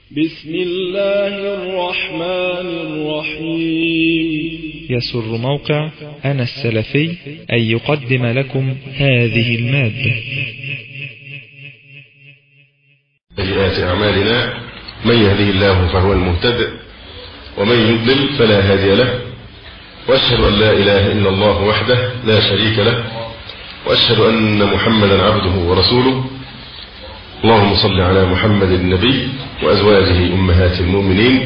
بسم الله الرحمن الرحيم. يسر موقع أنا السلفي أن يقدم لكم هذه المادة. سيئات أعمالنا، من يهديه الله فهو المهتد، ومن يضلل فلا هادي له، وأشهد أن لا إله إلا الله وحده لا شريك له، وأشهد أن محمدا عبده ورسوله. اللهم صل على محمد النبي وأزواجه أمهات المؤمنين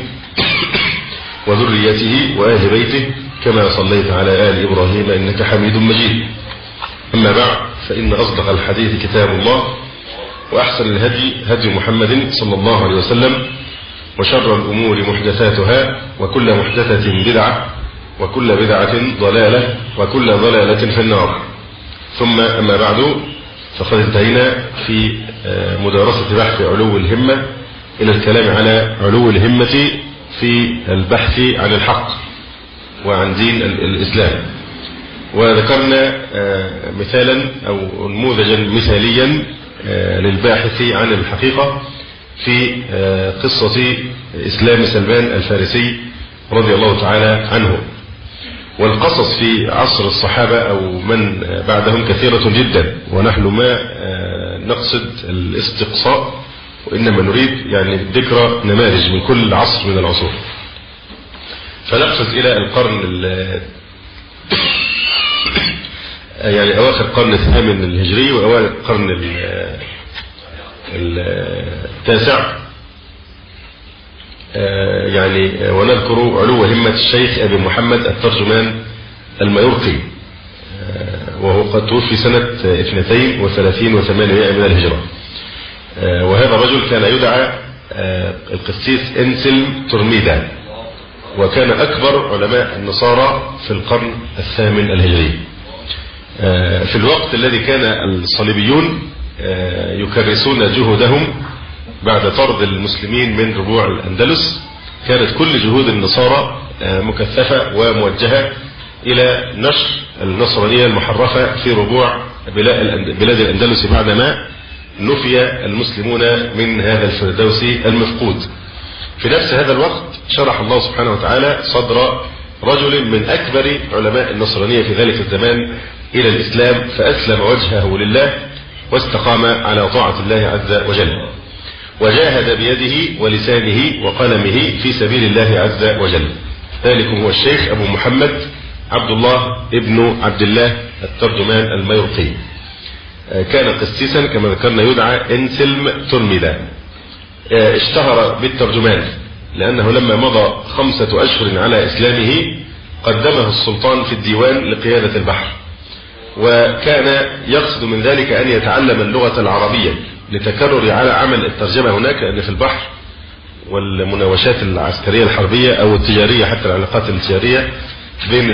وذريته وآل بيته كما صليت على آل إبراهيم إنك حميد مجيد. أما بعد، فإن أصدق الحديث كتاب الله، وأحسن الهدي هدي محمد صلى الله عليه وسلم، وشر الأمور محدثاتها، وكل محدثة بدعة، وكل بدعة ضلالة، وكل ضلالة في النار. ثم أما بعد، فقد انتهينا في مدارسة بحث علو الهمة إلى الكلام على علو الهمة في البحث عن الحق وعن دين الإسلام، وذكرنا مثالا أو نموذجا مثاليا للباحث عن الحقيقة في قصة إسلام سلمان الفارسي رضي الله تعالى عنه. والقصص في عصر الصحابة أو من بعدهم كثيرة جدا، ونحن ما نقصد الاستقصاء، وإنما نريد يعني ذكر نماذج من كل عصر من العصور. فنقفز إلى القرن يعني أواخر القرن الثامن الهجري وأوائل القرن التاسع، يعني ونذكر علو همة الشيخ أبي محمد الترجمان الميرقي، وهو قد توفي سنة 32 و800 من الهجرة. وهذا الرجل كان يدعى القسيس إنسلم ترميدا، وكان أكبر علماء النصارى في القرن الثامن الهجري. في الوقت الذي كان الصليبيون يكرسون جهودهم بعد طرد المسلمين من ربوع الأندلس، كانت كل جهود النصارى مكثفة وموجهة إلى نشر النصرانية المحرفة في ربوع بلاد الأندلس بعدما نفي المسلمون من هذا الفردوس المفقود. في نفس هذا الوقت شرح الله سبحانه وتعالى صدر رجل من أكبر علماء النصرانية في ذلك الزمان إلى الإسلام، فأسلم وجهه لله واستقام على طاعة الله عز وجل، وجاهد بيده ولسانه وقلمه في سبيل الله عز وجل. ذلكم هو الشيخ أبو محمد عبد الله ابن عبد الله الترجمان الميرقي. كان قسيسا كما ذكرنا يدعى إنسلم ترميدا. اشتهر بالترجمان لأنه لما مضى 5 أشهر على إسلامه قدمه السلطان في الديوان لقيادة البحر، وكان يقصد من ذلك أن يتعلم اللغة العربية لتكرر على عمل الترجمة هناك، لأن في البحر والمناوشات العسكرية الحربية أو التجارية، حتى العلاقات التجارية بين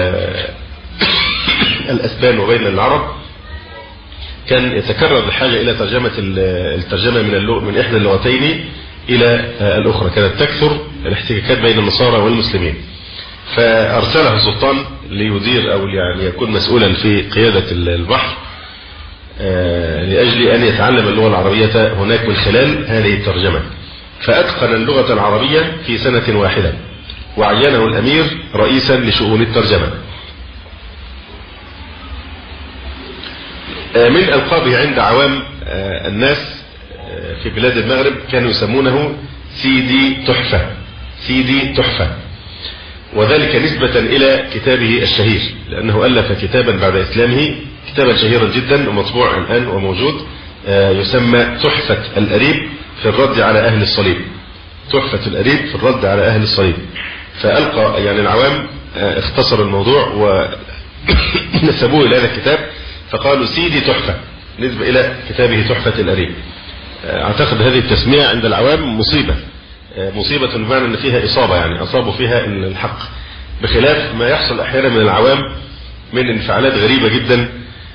الأسبان وبين العرب، كان يتكرر الحاجة إلى الترجمة من إحدى اللغتين إلى الأخرى. كانت تكثر الاحتكاكات بين النصارى والمسلمين، فأرسله السلطان ليدير أو يعني يكون مسؤولا في قيادة البحر لأجل أن يتعلم اللغة العربية هناك من خلال هذه الترجمة. فأتقن اللغة العربية في سنة واحدة، وعينه الأمير رئيسا لشؤون الترجمة. من ألقابه عند عوام الناس في بلاد المغرب كانوا يسمونه سيدي تحفة، سيدي تحفة، وذلك نسبة إلى كتابه الشهير، لأنه ألف كتابا بعد إسلامه، كتابا شهيرا جدا ومطبوع الآن وموجود، يسمى تحفة الأريب في الرد على أهل الصليب. تحفة الأريب في الرد على أهل الصليب. فألقى يعني العوام اختصر الموضوع ونسبوه إلى هذا الكتاب، فقالوا سيدي تحفة نسبة إلى كتابه تحفة الأريب. أعتقد هذه التسمية عند العوام مصيبة بمعنى أن فيها إصابة، يعني أصابوا فيها إن الحق، بخلاف ما يحصل أحيانا من العوام من انفعالات غريبة جدا،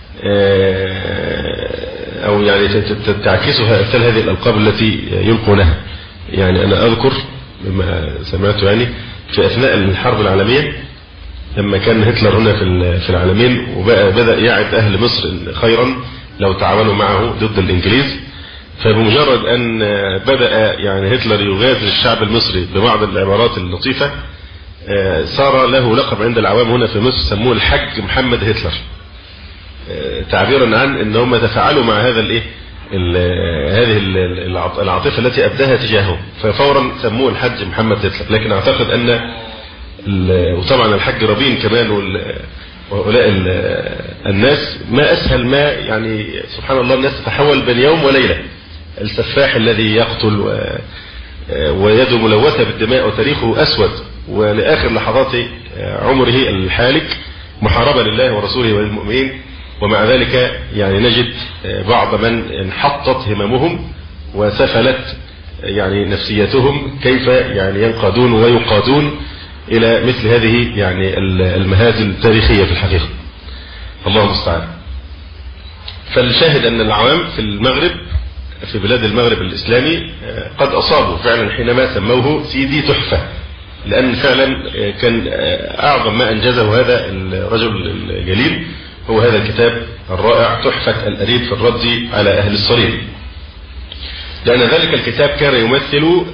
أو يعني تعكسها أمثال هذه الألقاب التي يلقونها. يعني أنا أذكر بما سمعته يعني في أثناء الحرب العالمية، لما كان هتلر هنا في العالمين، وبدأ يعد أهل مصر خيرا لو تعاونوا معه ضد الإنجليز، فبمجرد أن بدأ يعني هتلر يغازل الشعب المصري ببعض العبارات اللطيفة صار له لقب عند العوام هنا في مصر، سموه الحج محمد هتلر، تعبيرا عن ان هم تفاعلوا مع هذا هذه العاطفة التي أبداها تجاهه، ففورا سموه الحج محمد هتلر. لكن أعتقد أن وطبعا الحج رابين كمان وهؤلاء الناس ما أسهل ما يعني سبحان الله الناس تتحول بين يوم وليلة. السفاح الذي يقتل ويده ملوثة بالدماء وتاريخه أسود ولآخر لحظات عمره الحالك محاربة لله ورسوله وللمؤمنين، ومع ذلك يعني نجد بعض من انحطت هممهم وسفلت يعني نفسيتهم كيف يعني ينقادون ويقادون إلى مثل هذه يعني المهازل التاريخية في الحقيقة. الله المستعان. فالشاهد أن العوام في المغرب في بلاد المغرب الإسلامي قد أصابوا فعلا حينما سموه سيدي تحفة، لأن فعلا كان أعظم ما أنجزه هذا الرجل الجليل هو هذا الكتاب الرائع تحفة الأريب في الرد على أهل الصليب، لأن ذلك الكتاب كان يمثل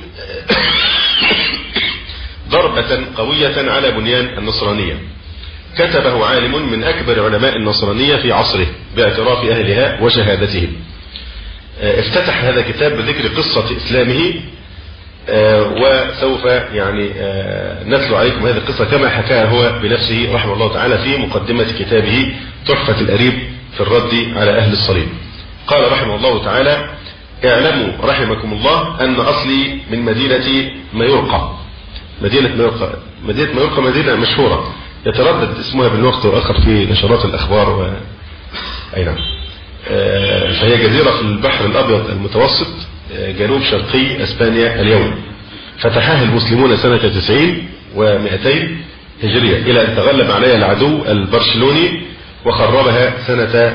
ضربة قوية على بنيان النصرانية. كتبه عالم من أكبر علماء النصرانية في عصره باعتراف أهلها وشهادتهم. افتتح هذا الكتاب بذكر قصة إسلامه، وسوف يعني نتلو عليكم هذه القصة كما حكاها هو بنفسه رحمه الله تعالى في مقدمة كتابه تحفة الأريب في الرد على أهل الصليب. قال رحمه الله تعالى: اعلموا رحمكم الله أن أصلي من مدينة ميرقة. مدينة ميرقة مدينة مشهورة يتردد اسمها بالوقت والآخر في نشرات الأخبار أي نعم. فهي جزيرة في البحر الأبيض المتوسط جنوب شرقي أسبانيا اليوم. فتحها المسلمون سنة 90 و200 هجرية إلى أن تغلب عليها العدو البرشلوني وخربها سنة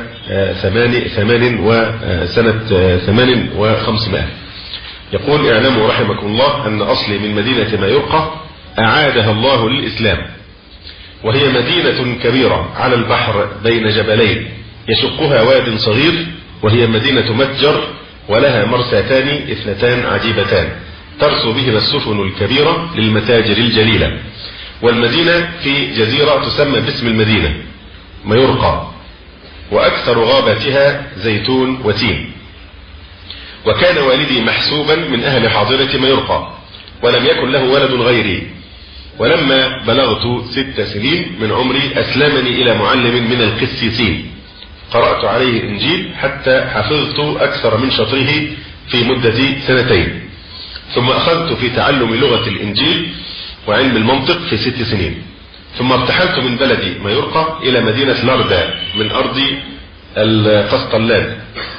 8500. يقول: اعلموا رحمكم الله أن أصلي من مدينة ميرقة أعادها الله للإسلام، وهي مدينة كبيرة على البحر بين جبلين يشقها واد صغير، وهي مدينة متجر ولها مرساتان اثنتان عجيبتان ترسو بهما السفن الكبيرة للمتاجر الجليلة. والمدينة في جزيرة تسمى باسم المدينة ميرقة، وأكثر غاباتها زيتون وتين. وكان والدي محسوبا من أهل حاضرة ميرقة، ولم يكن له ولد غيري. ولما بلغت 6 سنين من عمري أسلمني إلى معلم من القسيسين، قرأت عليه الإنجيل حتى حفظت أكثر من شطره في مدة 2. ثم أخذت في تعلم لغة الإنجيل وعلم المنطق في 6 سنين. ثم ارتحلت من بلدي ميرقة إلى مدينة لاردا من أرض القسطلان،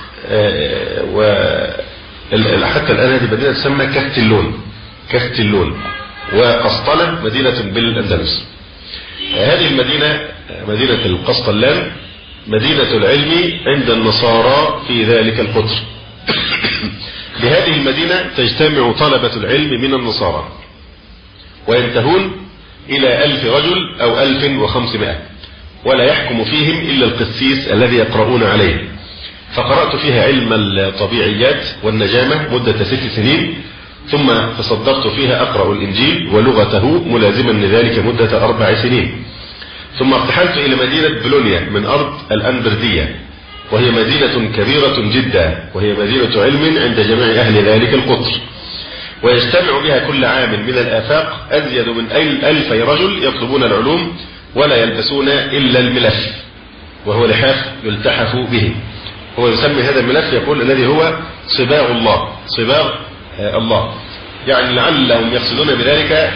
وحتى الآن هذه مدينة تسمى كاستلون، وقسطلة مدينة بالأندلس. هذه المدينة مدينة القسطلان مدينة العلم عند النصارى في ذلك القطر. بهذه المدينة تجتمع طلبة العلم من النصارى وينتهون إلى 1000 رجل أو 1500، ولا يحكم فيهم إلا القسيس الذي يقرؤون عليه. فقرأت فيها علم الطبيعيات والنجامة مدة 6 سنين، ثم تصدقت فيها أقرأ الإنجيل ولغته ملازما لذلك مدة 4 سنين. ثم ارتحلت إلى مدينة بولونيا من أرض الأنبردية، وهي مدينة كبيرة جدا، وهي مدينة علم عند جميع أهل ذلك القطر، ويجتمع بها كل عام من الآفاق أزيد من 1000 رجل يطلبون العلوم ولا يلبسون إلا الملف، وهو لحاف يلتحف به. هو يسمي هذا الملف يقول الذي هو صباغ الله، يعني لعلهم يقصدون بذلك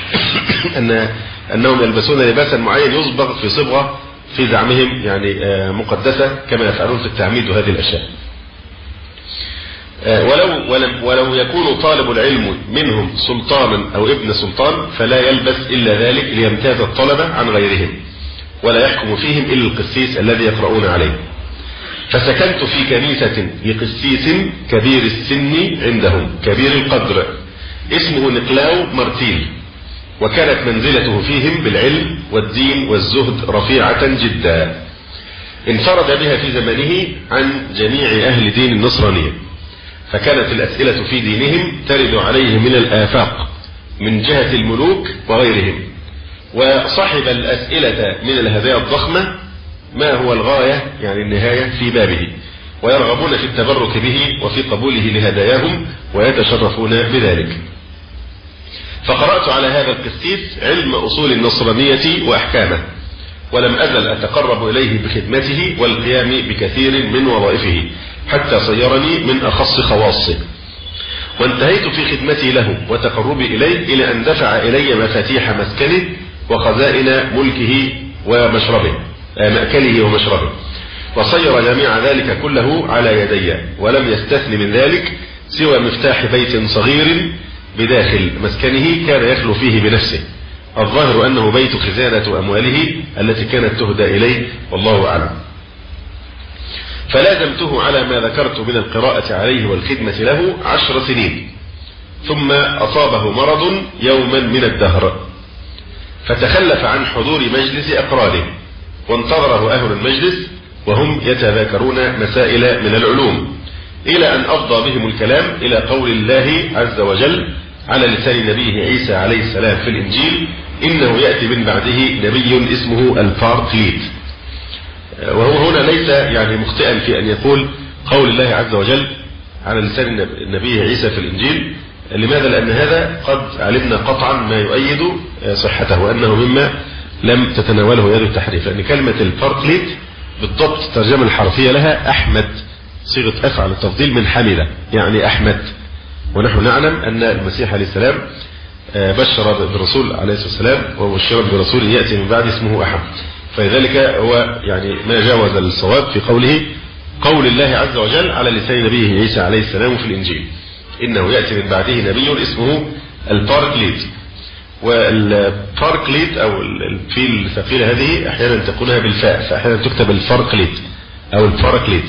أنهم يلبسون لباسا معين يصبغ في صبغة في زعمهم يعني مقدسة كما يفعلون في التعميد وهذه الأشياء. ولو يكون طالب العلم منهم سلطانا أو ابن سلطان فلا يلبس إلا ذلك ليمتاز الطلبة عن غيرهم، ولا يحكم فيهم إلا القسيس الذي يقرؤون عليه. فسكنت في كنيسة لقسيس كبير السن عندهم كبير القدر اسمه نقلاو مارتيل، وكانت منزلته فيهم بالعلم والدين والزهد رفيعة جدا، انفرد بها في زمانه عن جميع أهل دين النصرانية. فكانت الأسئلة في دينهم ترد عليه من الآفاق من جهة الملوك وغيرهم، وصحب الأسئلة من الهدايا الضخمة ما هو الغاية يعني النهاية في بابه، ويرغبون في التبرك به وفي قبوله لهداياهم ويتشرفون بذلك. فقرأت على هذا القسيس علم أصول النصرانية وأحكامه، ولم أزل أتقرب إليه بخدمته والقيام بكثير من وظائفه حتى صيرني من أخص خواصه، وانتهيت في خدمتي له وتقربي إليه إلى أن دفع إلي مفاتيح مسكنه وخزائن ملكه ومشربه مأكله ومشربه، وصير جميع ذلك كله على يدي، ولم يستثن من ذلك سوى مفتاح بيت صغير بداخل مسكنه كان يخلو فيه بنفسه، الظاهر أنه بيت خزانة أمواله التي كانت تهدى إليه والله أعلم. فلازمته على ما ذكرت من القراءة عليه والخدمة له 10 سنين، ثم أصابه مرض يوما من الدهر فتخلف عن حضور مجلس أقرانه، وانتظره أهل المجلس وهم يتذاكرون مسائل من العلوم، إلى أن أفضى بهم الكلام إلى قول الله عز وجل على لسان نبيه عيسى عليه السلام في الإنجيل: إنه يأتي من بعده نبي اسمه الباركليت. وهو هنا ليس يعني مخطئا في أن يقول قول الله عز وجل على لسان نبيه عيسى في الإنجيل. لماذا؟ لأن هذا قد علمنا قطعا ما يؤيد صحته وأنه مما لم تتناوله يد التحريف، لأن كلمة الباركليت بالضبط الترجمة الحرفية لها أحمد، صيغة أفعل التفضيل من حمد يعني أحمد، ونحن نعلم أن المسيح عليه السلام بشر بالرسول عليه الصلاة والسلام وبشر برسول يأتي من بعد اسمه أحمد، فلذلك هو يعني ما جاوز الصواب في قوله قول الله عز وجل على لسان نبيه عيسى عليه السلام في الإنجيل: إنه يأتي من بعده نبي اسمه الباركليت. والباركليت أو الفيل الثقيلة هذه أحيانا تكونها بالفاء، فأحيانا تكتب الفاركليت أو الباركليت.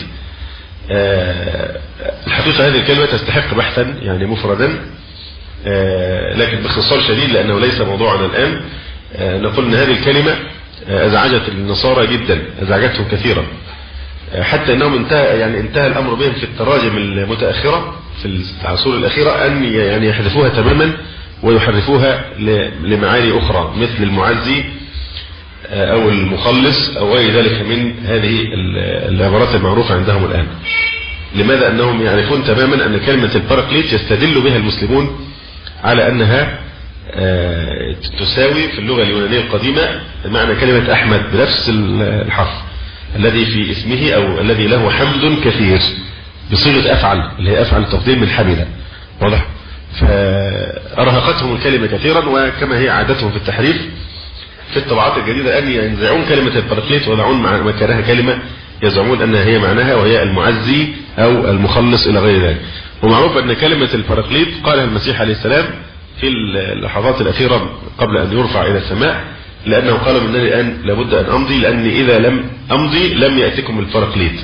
الحقيقة هذه الكلمة تستحق بحثا يعني مفردا، لكن باختصار شديد لأنه ليس موضوعنا الآن. نقول أن هذه الكلمة أزعجت النصارى جدا، أزعجتهم كثيرا، حتى أنهم انتهى الأمر بهم في التراجم المتأخرة في العصور الأخيرة أن يعني يحذفوها تماما ويحرفوها لمعاني أخرى مثل المعزي أو المخلص أو غير ذلك من هذه العبارات المعروفة عندهم الآن. لماذا؟ أنهم يعرفون تماما أن كلمة الباركليت يستدل بها المسلمون على أنها تساوي في اللغة اليونانية القديمة معنى كلمة أحمد بنفس الحرف الذي في اسمه أو الذي له حمد كثير بصيغة أفعل اللي هي أفعل تفضيل من حمد. واضح؟ فأرهقتهم الكلمة كثيرا، وكما هي عادتهم في التحريف في الطبعات الجديدة أن ينزعون كلمة الباركليت ويضعون مكانها كلمة يزعمون أنها هي معناها وهي المعزي أو المخلص إلى غير ذلك. ومعروف أن كلمة الباركليت قالها المسيح عليه السلام في اللحظات الأخيرة قبل أن يرفع إلى السماء، لأنه قال من الآن لابد أن أمضي لأني إذا لم أمضي لم يأتكم الباركليت.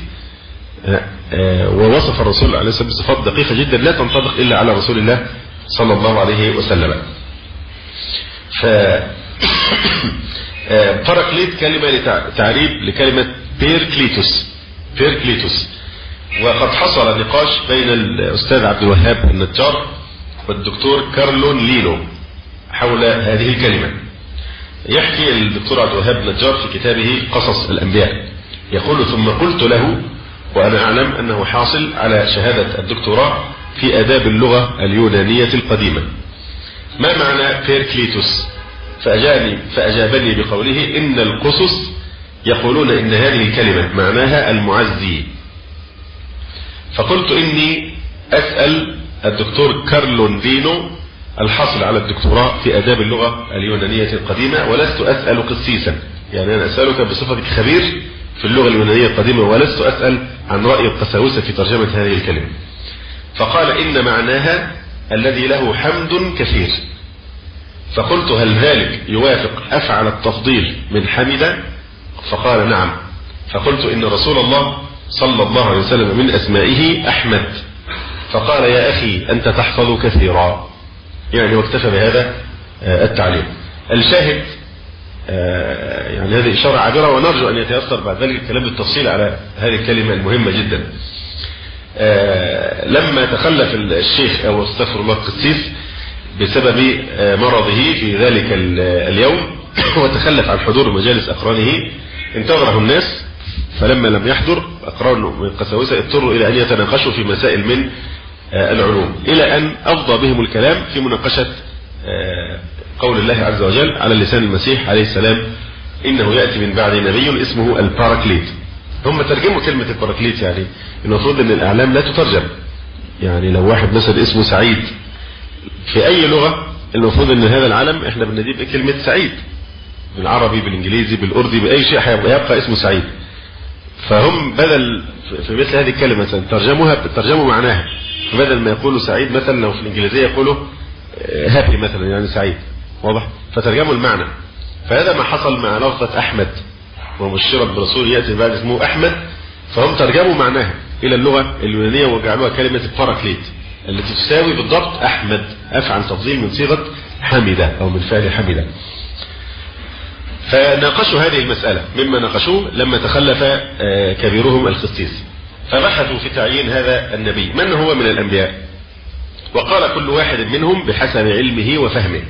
ووصف الرسول عليه السلام بصفات دقيقة جدا لا تنطبق إلا على رسول الله صلى الله عليه وسلم. باركليت كلمة تعريب لكلمة بيركليتوس. وقد حصل نقاش بين الأستاذ عبد الوهاب النجار والدكتور كارلون لينو حول هذه الكلمة. يحكي الدكتور عبد الوهاب النجار في كتابه قصص الأنبياء يقول: ثم قلت له وأنا أعلم أنه حاصل على شهادة الدكتوراه في آداب اللغة اليونانية القديمة: ما معنى بيركليتوس؟ فأجابني بقوله: إن القصص يقولون إن هذه الكلمة معناها المعزي. فقلت إني أسأل الدكتور كارلون دينو الحاصل على الدكتوراه في آداب اللغة اليونانية القديمة، ولست أسأل قسيسا، يعني أنا أسألك بصفتك خبير في اللغة اليونانية القديمة ولست أسأل عن رأي القساوسة في ترجمة هذه الكلمة. فقال: إن معناها الذي له حمد كثير. فقلت: هل ذلك يوافق أفعل التفضيل من حمد؟ فقال: نعم. فقلت: إن رسول الله صلى الله عليه وسلم من أسمائه أحمد. فقال: يا أخي أنت تحفظ كثيرا، يعني واكتفى بهذا التعليم. الشاهد يعني هذه إشارة عابرة، ونرجو أن يتيسر بعد ذلك الكلام بالتفصيل على هذه الكلمة المهمة جدا. لما تخلف الشيخ أو استغفر الله القسيس بسبب مرضه في ذلك اليوم وتخلف عن حضور مجالس أقرانه، انتظره الناس، فلما لم يحضر أقرانه من قساوسة اضطروا إلى أن يتناقشوا في مسائل من العلوم، إلى أن أفضى بهم الكلام في مناقشة قول الله عز وجل على لسان المسيح عليه السلام: إنه يأتي من بعد نبي اسمه الباراكليت. هم ترجموا كلمة الباراكليت، يعني المفروض أن الأعلام لا تترجم. يعني لو واحد مثلا اسمه سعيد في أي لغة، المفروض أن هذا العلم إحنا بنديه بكلمة سعيد، بالعربي بالإنجليزي بالأردي بأي شيء يبقى اسمه سعيد. فهم بدل في مثل هذه الكلمة مثلا ترجموا معناها، بدل ما يقولوا سعيد مثلا لو في الإنجليزية يقولوا هابي مثلا، يعني سعيد، واضح؟ فترجموا المعنى. فهذا ما حصل مع لفظة أحمد ومبشرا برسول يأتي بعد اسمه أحمد، فهم ترجموا معناها إلى اللغة اليونانية وجعلوها كلمة الباراكليت التي تساوي بالضبط أحمد، أفعل تفضيل من صيغة حمدة أو من فعل حمدة. فناقشوا هذه المسألة، مما ناقشوه لما تخلف كبيرهم القسيس، فبحثوا في تعيين هذا النبي من هو من الأنبياء، وقال كل واحد منهم بحسب علمه وفهمه،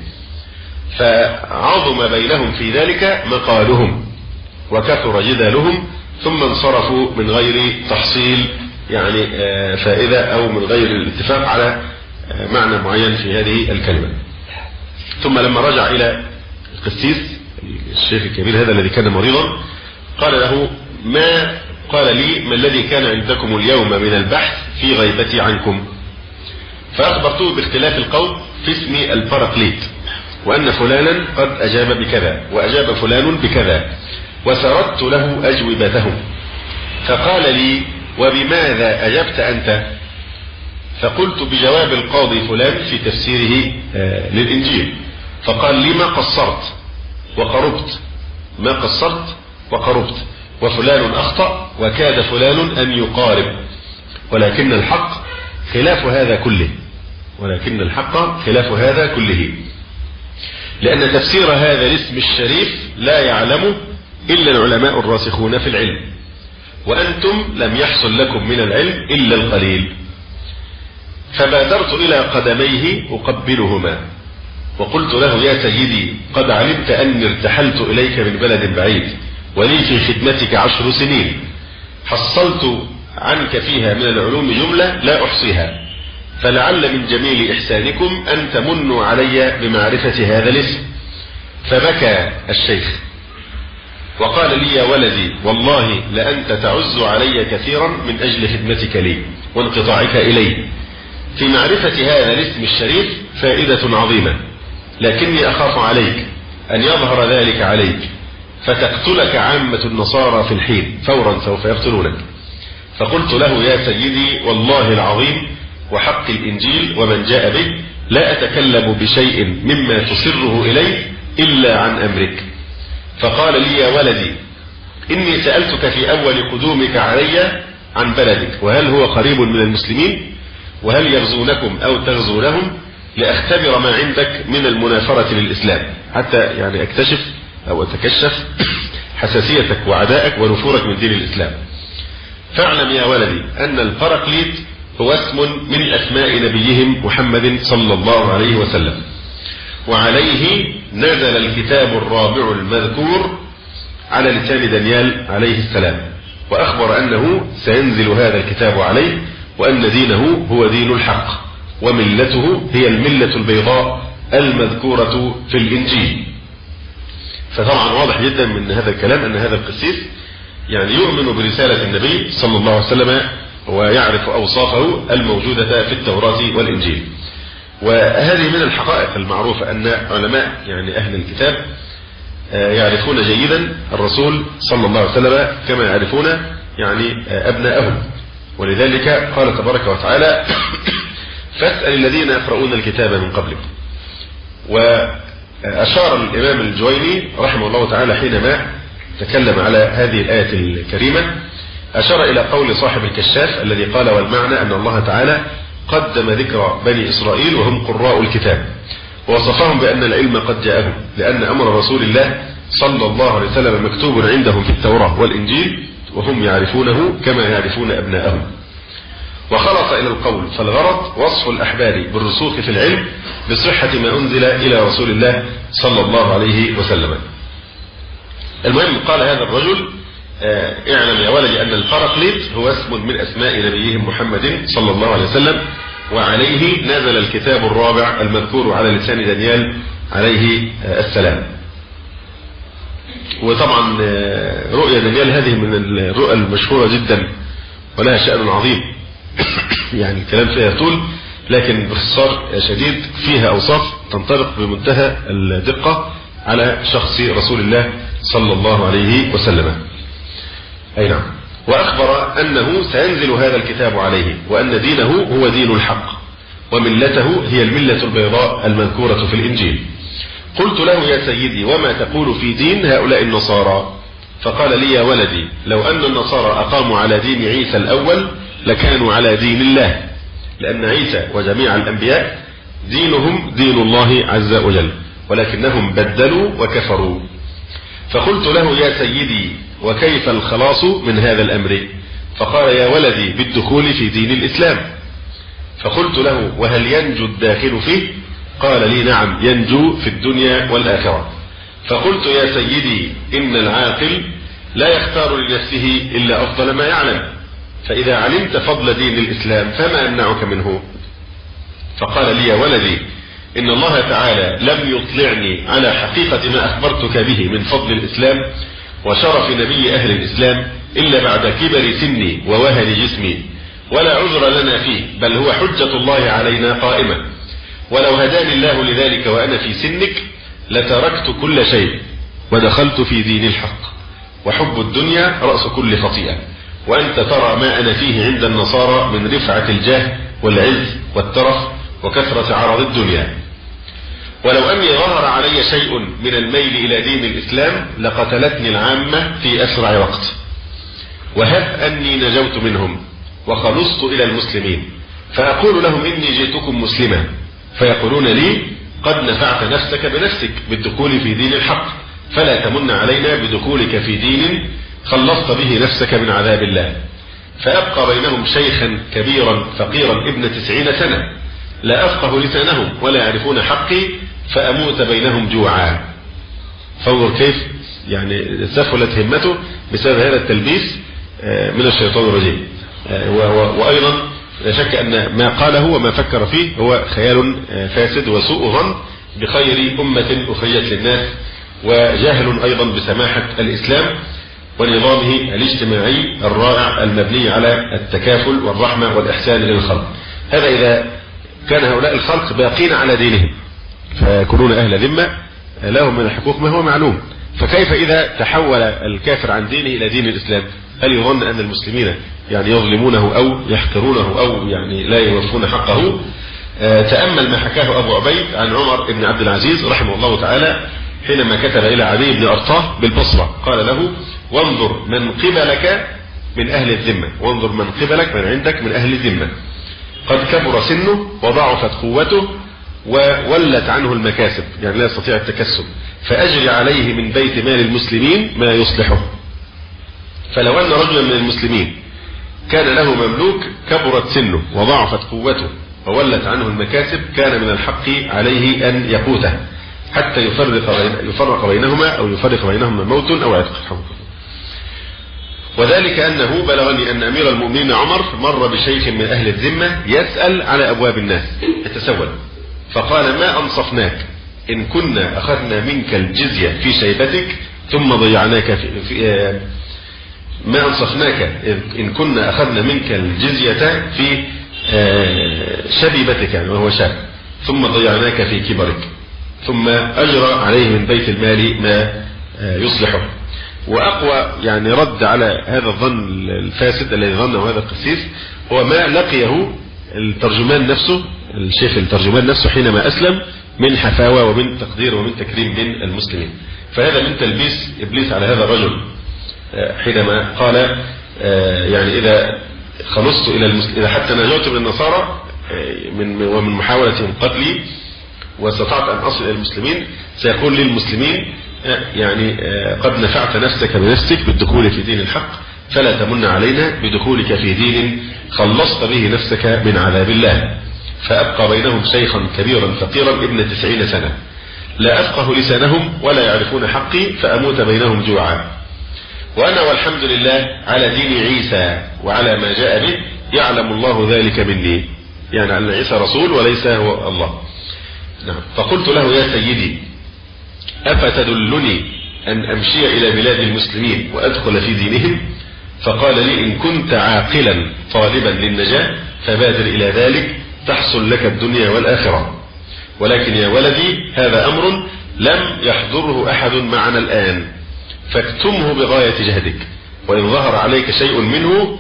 فعظم بينهم في ذلك مقالهم وكثر جدالهم، ثم انصرفوا من غير تحصيل يعني فائدة أو من غير الاتفاق على معنى معين في هذه الكلمة. ثم لما رجع إلى القسيس الشيخ الكبير هذا الذي كان مريضا، قال له: ما قال لي ما الذي كان عندكم اليوم من البحث في غيبتي عنكم؟ فأخبرته باختلاف القول في اسم الباراكليت، وأن فلانا قد أجاب بكذا وأجاب فلان بكذا، وسردت له أجوبتهم. فقال لي: وبماذا أجبت أنت؟ فقلت: بجواب القاضي فلان في تفسيره للإنجيل. فقال لي: ما قصرت وقربت، ما قصرت وقربت، وفلان أخطأ وكاد فلان أن يقارب، ولكن الحق خلاف هذا كله، ولكن الحق خلاف هذا كله، لأن تفسير هذا الاسم الشريف لا يعلمه إلا العلماء الراسخون في العلم، وأنتم لم يحصل لكم من العلم إلا القليل. فبادرت إلى قدميه أقبلهما، وقلت له: يا سيدي، قد علمت أني ارتحلت إليك من بلد بعيد، ولي في خدمتك 10 سنين، حصلت عنك فيها من العلوم جملة لا أحصيها، فلعل من جميل إحسانكم أن تمنوا علي بمعرفة هذا الاسم. فبكى الشيخ وقال لي: يا ولدي، والله لأنت تعز علي كثيرا من أجل خدمتك لي وانقطاعك إلي. في معرفة هذا الاسم الشريف فائدة عظيمة، لكني أخاف عليك أن يظهر ذلك عليك فتقتلك عامة النصارى في الحين، فورا سوف يقتلونك. فقلت له: يا سيدي، والله العظيم وحق الإنجيل ومن جاء به، لا أتكلم بشيء مما تصره إليه إلا عن أمرك. فقال لي: يا ولدي، إني سألتك في أول قدومك علي عن بلدك، وهل هو قريب من المسلمين، وهل يغزونكم أو تغزونهم، لأختبر ما عندك من المنافرة للإسلام، حتى يعني أكتشف أو أتكشف حساسيتك وعدائك ونفورك من دين الإسلام. فاعلم يا ولدي أن الباراكليت هو اسم من أسماء نبيهم محمد صلى الله عليه وسلم، وعليه نزل الكتاب الرابع المذكور على لسان دانيال عليه السلام، وأخبر أنه سينزل هذا الكتاب عليه، وأن دينه هو دين الحق، وملته هي الملة البيضاء المذكورة في الإنجيل. فطبعا واضح جدا من هذا الكلام أن هذا القسيس يعني يؤمن برسالة النبي صلى الله عليه وسلم، ويعرف أوصافه الموجودة في التوراة والإنجيل. وهذه من الحقائق المعروفة أن علماء يعني أهل الكتاب يعرفون جيدا الرسول صلى الله عليه وسلم كما يعرفون يعني أبناءهم، ولذلك قال تبارك وتعالى: فاسأل الذين يقرؤون الكتاب من قبلك. وأشار الإمام الجويني رحمه الله تعالى حينما تكلم على هذه الآية الكريمة، أشار إلى قول صاحب الكشاف الذي قال: والمعنى أن الله تعالى قدم ذكر بني إسرائيل وهم قراء الكتاب، ووصفهم بأن العلم قد جاءهم، لأن أمر رسول الله صلى الله عليه وسلم مكتوب عندهم في التوراة والإنجيل، وهم يعرفونه كما يعرفون أبناءهم. وخلص إلى القول، فالغرض وصف الأحبار بالرسوخ في العلم بصحة ما أنزل إلى رسول الله صلى الله عليه وسلم. المهم قال هذا الرجل: اعلم يا ولدي أن البراكليت هو اسم من أسماء نبيهم محمد صلى الله عليه وسلم، وعليه نزل الكتاب الرابع المذكور على لسان دانيال عليه السلام. وطبعا رؤيا دانيال هذه من الرؤى المشهورة جدا ولها شأن عظيم، يعني الكلام فيها طول، لكن باختصار شديد فيها أوصاف تنطبق بمنتهى الدقة على شخص رسول الله صلى الله عليه وسلم. أي نعم. وأخبر أنه سينزل هذا الكتاب عليه، وأن دينه هو دين الحق، وملته هي الملة البيضاء المذكورة في الإنجيل. قلت له: يا سيدي، وما تقول في دين هؤلاء النصارى؟ فقال لي: يا ولدي، لو أن النصارى أقاموا على دين عيسى الأول لكانوا على دين الله، لأن عيسى وجميع الأنبياء دينهم دين الله عز وجل، ولكنهم بدلوا وكفروا. فقلت له: يا سيدي، وكيف الخلاص من هذا الأمر؟ فقال: يا ولدي، بالدخول في دين الإسلام. فقلت له: وهل ينجو الداخل فيه؟ قال لي: نعم، ينجو في الدنيا والآخرة. فقلت: يا سيدي، إن العاقل لا يختار لنفسه إلا أفضل ما يعلم، فإذا علمت فضل دين الإسلام فما أمنعك منه؟ فقال لي: يا ولدي، إن الله تعالى لم يطلعني على حقيقة ما أخبرتك به من فضل الإسلام وشرف نبي أهل الإسلام إلا بعد كبر سني ووهن جسمي، ولا عذر لنا فيه، بل هو حجة الله علينا قائمة. ولو هداني الله لذلك وأنا في سنك لتركت كل شيء ودخلت في دين الحق، وحب الدنيا رأس كل خطيئة، وأنت ترى ما أنا فيه عند النصارى من رفعة الجاه والعز والترف وكثرة عرض الدنيا. ولو أني ظهر علي شيء من الميل إلى دين الإسلام لقتلتني العامة في أسرع وقت، وهب أني نجوت منهم وخلصت إلى المسلمين، فأقول لهم: إني جئتكم مسلما، فيقولون لي: قد نفعت نفسك بنفسك بالدخول في دين الحق، فلا تمن علينا بدخولك في دين خلصت به نفسك من عذاب الله. فأبقى بينهم شيخا كبيرا فقيرا ابن 90 سنة لا أفقه لسانهم ولا يعرفون حقي، فأموت بينهم جوعا. فانظر كيف يعني سفلت همته بسبب هذا التلبيس من الشيطان الرجيم. وأيضا لا شك أن ما قاله وما فكر فيه هو خيال فاسد وسوء ظن بخير أمة أخرجت للناس، وجاهل أيضا بسماحة الإسلام ونظامه الاجتماعي الرائع المبني على التكافل والرحمة والإحسان للخلق. هذا إذا كان هؤلاء الخلق باقين على دينهم فيكونون أهل ذمة لهم من الحقوق ما هو معلوم، فكيف إذا تحول الكافر عن دينه إلى دين الإسلام؟ هل يظن أن المسلمين يعني يظلمونه أو يحقرونه أو يعني لا يوفون حقه؟ تأمل ما حكاه أبو عبيد عن عمر بن عبد العزيز رحمه الله تعالى حينما كتب إلى علي بن أرطاه بالبصرة، قال له: وانظر من قبلك من أهل الذمة، وانظر من قبلك من عندك من أهل الذمة، قد كبر سنه وضعفت قوته وولت عنه المكاسب، يعني لا يستطيع التكسب، فأجري عليه من بيت مال المسلمين ما يصلحه. فلو أن رجلا من المسلمين كان له مملوك كبرت سنه وضعفت قوته وولت عنه المكاسب، كان من الحق عليه أن يقوته حتى يفرق بينهما أو يفرق بينهما موت أو عتق. وذلك أنه بلغني أن أمير المؤمنين عمر مر بشيخ من أهل الذمة يسأل على أبواب الناس يتسول، فقال: ما أنصفناك إن كنا أخذنا منك الجزية في شيبتك ثم ضيعناك في ما أنصفناك إن كنا أخذنا منك الجزية في شبيبتك، يعني وهو شاب، ثم ضيعناك في كبرك، ثم أجرى عليه من بيت المال ما يصلحه. وأقوى يعني رد على هذا الظن الفاسد الذي ظنه هذا القسيس هو ما لقيه الترجمان نفسه، الشيخ الترجمان نفسه حينما أسلم من حفاوة ومن تقدير ومن تكريم من المسلمين. فهذا من تلبيس إبليس على هذا الرجل حينما قال: يعني إذا خلصت إذا حتى نجوت من النصارى ومن محاولة قتلي واستطعت أن أصل إلى المسلمين، سيقول للمسلمين يعني قد نفعت نفسك بنفسك بالدخول في دين الحق، فلا تمن علينا بدخولك في دين خلصت به نفسك من عذاب الله. فأبقى بينهم شيخا كبيرا فقيرا ابن 90 سنة لا أفقه لسانهم ولا يعرفون حقي فأموت بينهم جوعا. وأنا والحمد لله على دين عيسى وعلى ما جاء به، يعلم الله ذلك مني، يعني أن عيسى رسول وليس هو الله. نعم. فقلت له يا سيدي أفتدلني أن أمشي إلى بلاد المسلمين وأدخل في دينهم؟ فقال لي إن كنت عاقلا طالبا للنجاة فبادر إلى ذلك تحصل لك الدنيا والآخرة، ولكن يا ولدي هذا أمر لم يحضره أحد معنا الآن، فاكتمه بغاية جهدك، وإن ظهر عليك شيء منه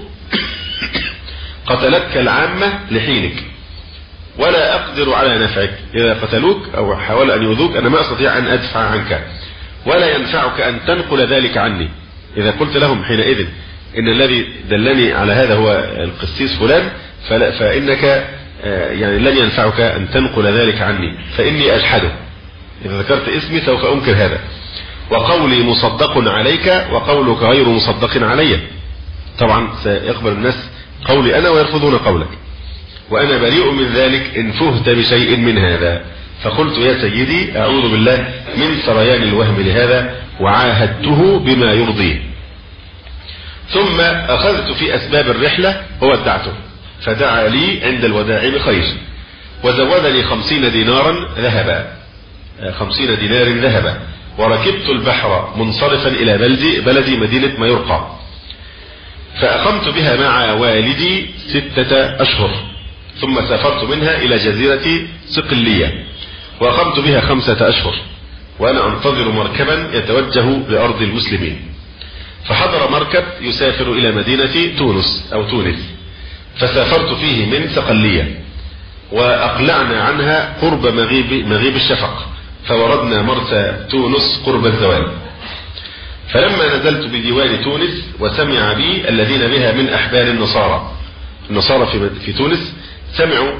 قتلتك العامة لحينك ولا أقدر على نفعك. إذا قتلوك أو حاولوا أن يؤذوك أنا ما أستطيع أن أدفع عنك، ولا ينفعك أن تنقل ذلك عني. إذا قلت لهم حينئذ إن الذي دلني على هذا هو القسيس فلان فإنك يعني لن ينفعك أن تنقل ذلك عني، فإني أجحده. إذا ذكرت اسمي سوف أنكر هذا، وقولي مصدق عليك وقولك غير مصدق علي. طبعا سيقبل الناس قولي أنا ويرفضون قولك، وأنا بريء من ذلك إن فهت بشيء من هذا. فقلت يا سيدي أعوذ بالله من سريان الوهم لهذا، وعاهدته بما يرضيه. ثم أخذت في أسباب الرحلة وودعته، فدعا لي عند الوداع بخير، وزودني 50 دينارا ذهبا، 50 دينار ذهبا، وركبت البحر منصرفا إلى بلدي مدينة مايورقا، فأقمت بها مع والدي 6 أشهر، ثم سافرت منها إلى جزيرة صقلية وأقمت بها 5 أشهر، وأنا أنتظر مركبا يتوجه لأرض المسلمين. فحضر مركب يسافر إلى مدينة تونس أو تونس، فسافرت فيه من صقلية، وأقلعنا عنها قرب مغيب الشفق، فوردنا مرسى تونس قرب الزوال. فلما نزلت بديوان تونس وسمع بي الذين بها من أحبار النصارى في تونس، سمعوا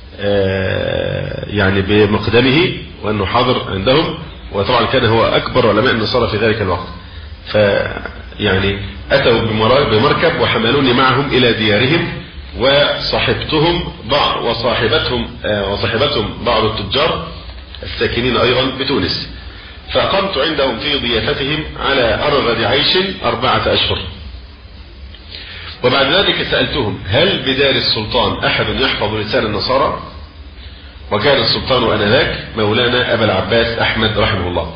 يعني بمقدمه وأنه حاضر عندهم، وطبعا كان هو أكبر علماء النصارى في ذلك الوقت. يعني أتوا بمركب وحملوني معهم إلى ديارهم، وصاحبتهم بعض التجار الساكنين أيضا بتونس، فأقمت عندهم في ضيافتهم على أرغد عيش 4 أشهر. وبعد ذلك سألتهم هل بدار السلطان أحد يحفظ لسان النصارى؟ وكان السلطان آنذاك مولانا أبا العباس أحمد رحمه الله.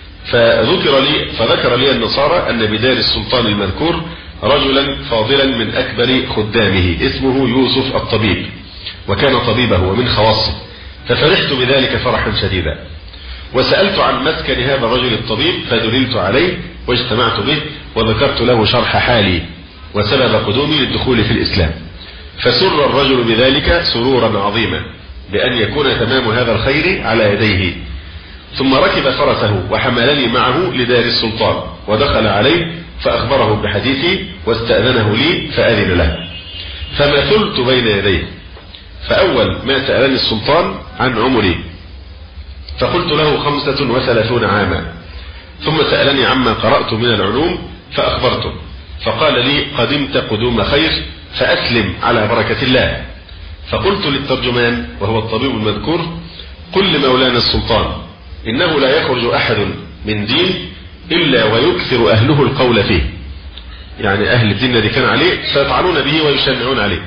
فذكر لي النصارى أن بدار السلطان المذكور رجلا فاضلا من أكبر خدامه اسمه يوسف الطبيب، وكان طبيبه ومن خواصه، ففرحت بذلك فرحا شديدا. وسألت عن مسكن هذا الرجل الطبيب فدللت عليه واجتمعت به، وذكرت له شرح حالي وسبب قدومي للدخول في الإسلام، فسر الرجل بذلك سرورا عظيما بأن يكون تمام هذا الخير على يديه. ثم ركب فرسه وحملني معه لدار السلطان، ودخل عليه فأخبره بحديثي واستأذنه لي فأذن له، فمثلت بين يديه. فأول ما سألني السلطان عن عمري، فقلت له 35 عاما. ثم سألني عما قرأت من العلوم فأخبرته، فقال لي قدمت قدوم خير فأسلم على بركة الله. فقلت للترجمان وهو الطبيب المذكور قل لمولانا السلطان إنه لا يخرج أحد من دين إلا ويكثر أهله القول فيه، يعني أهل الدين الذي كان عليه سيطعنون به ويشنعون عليه.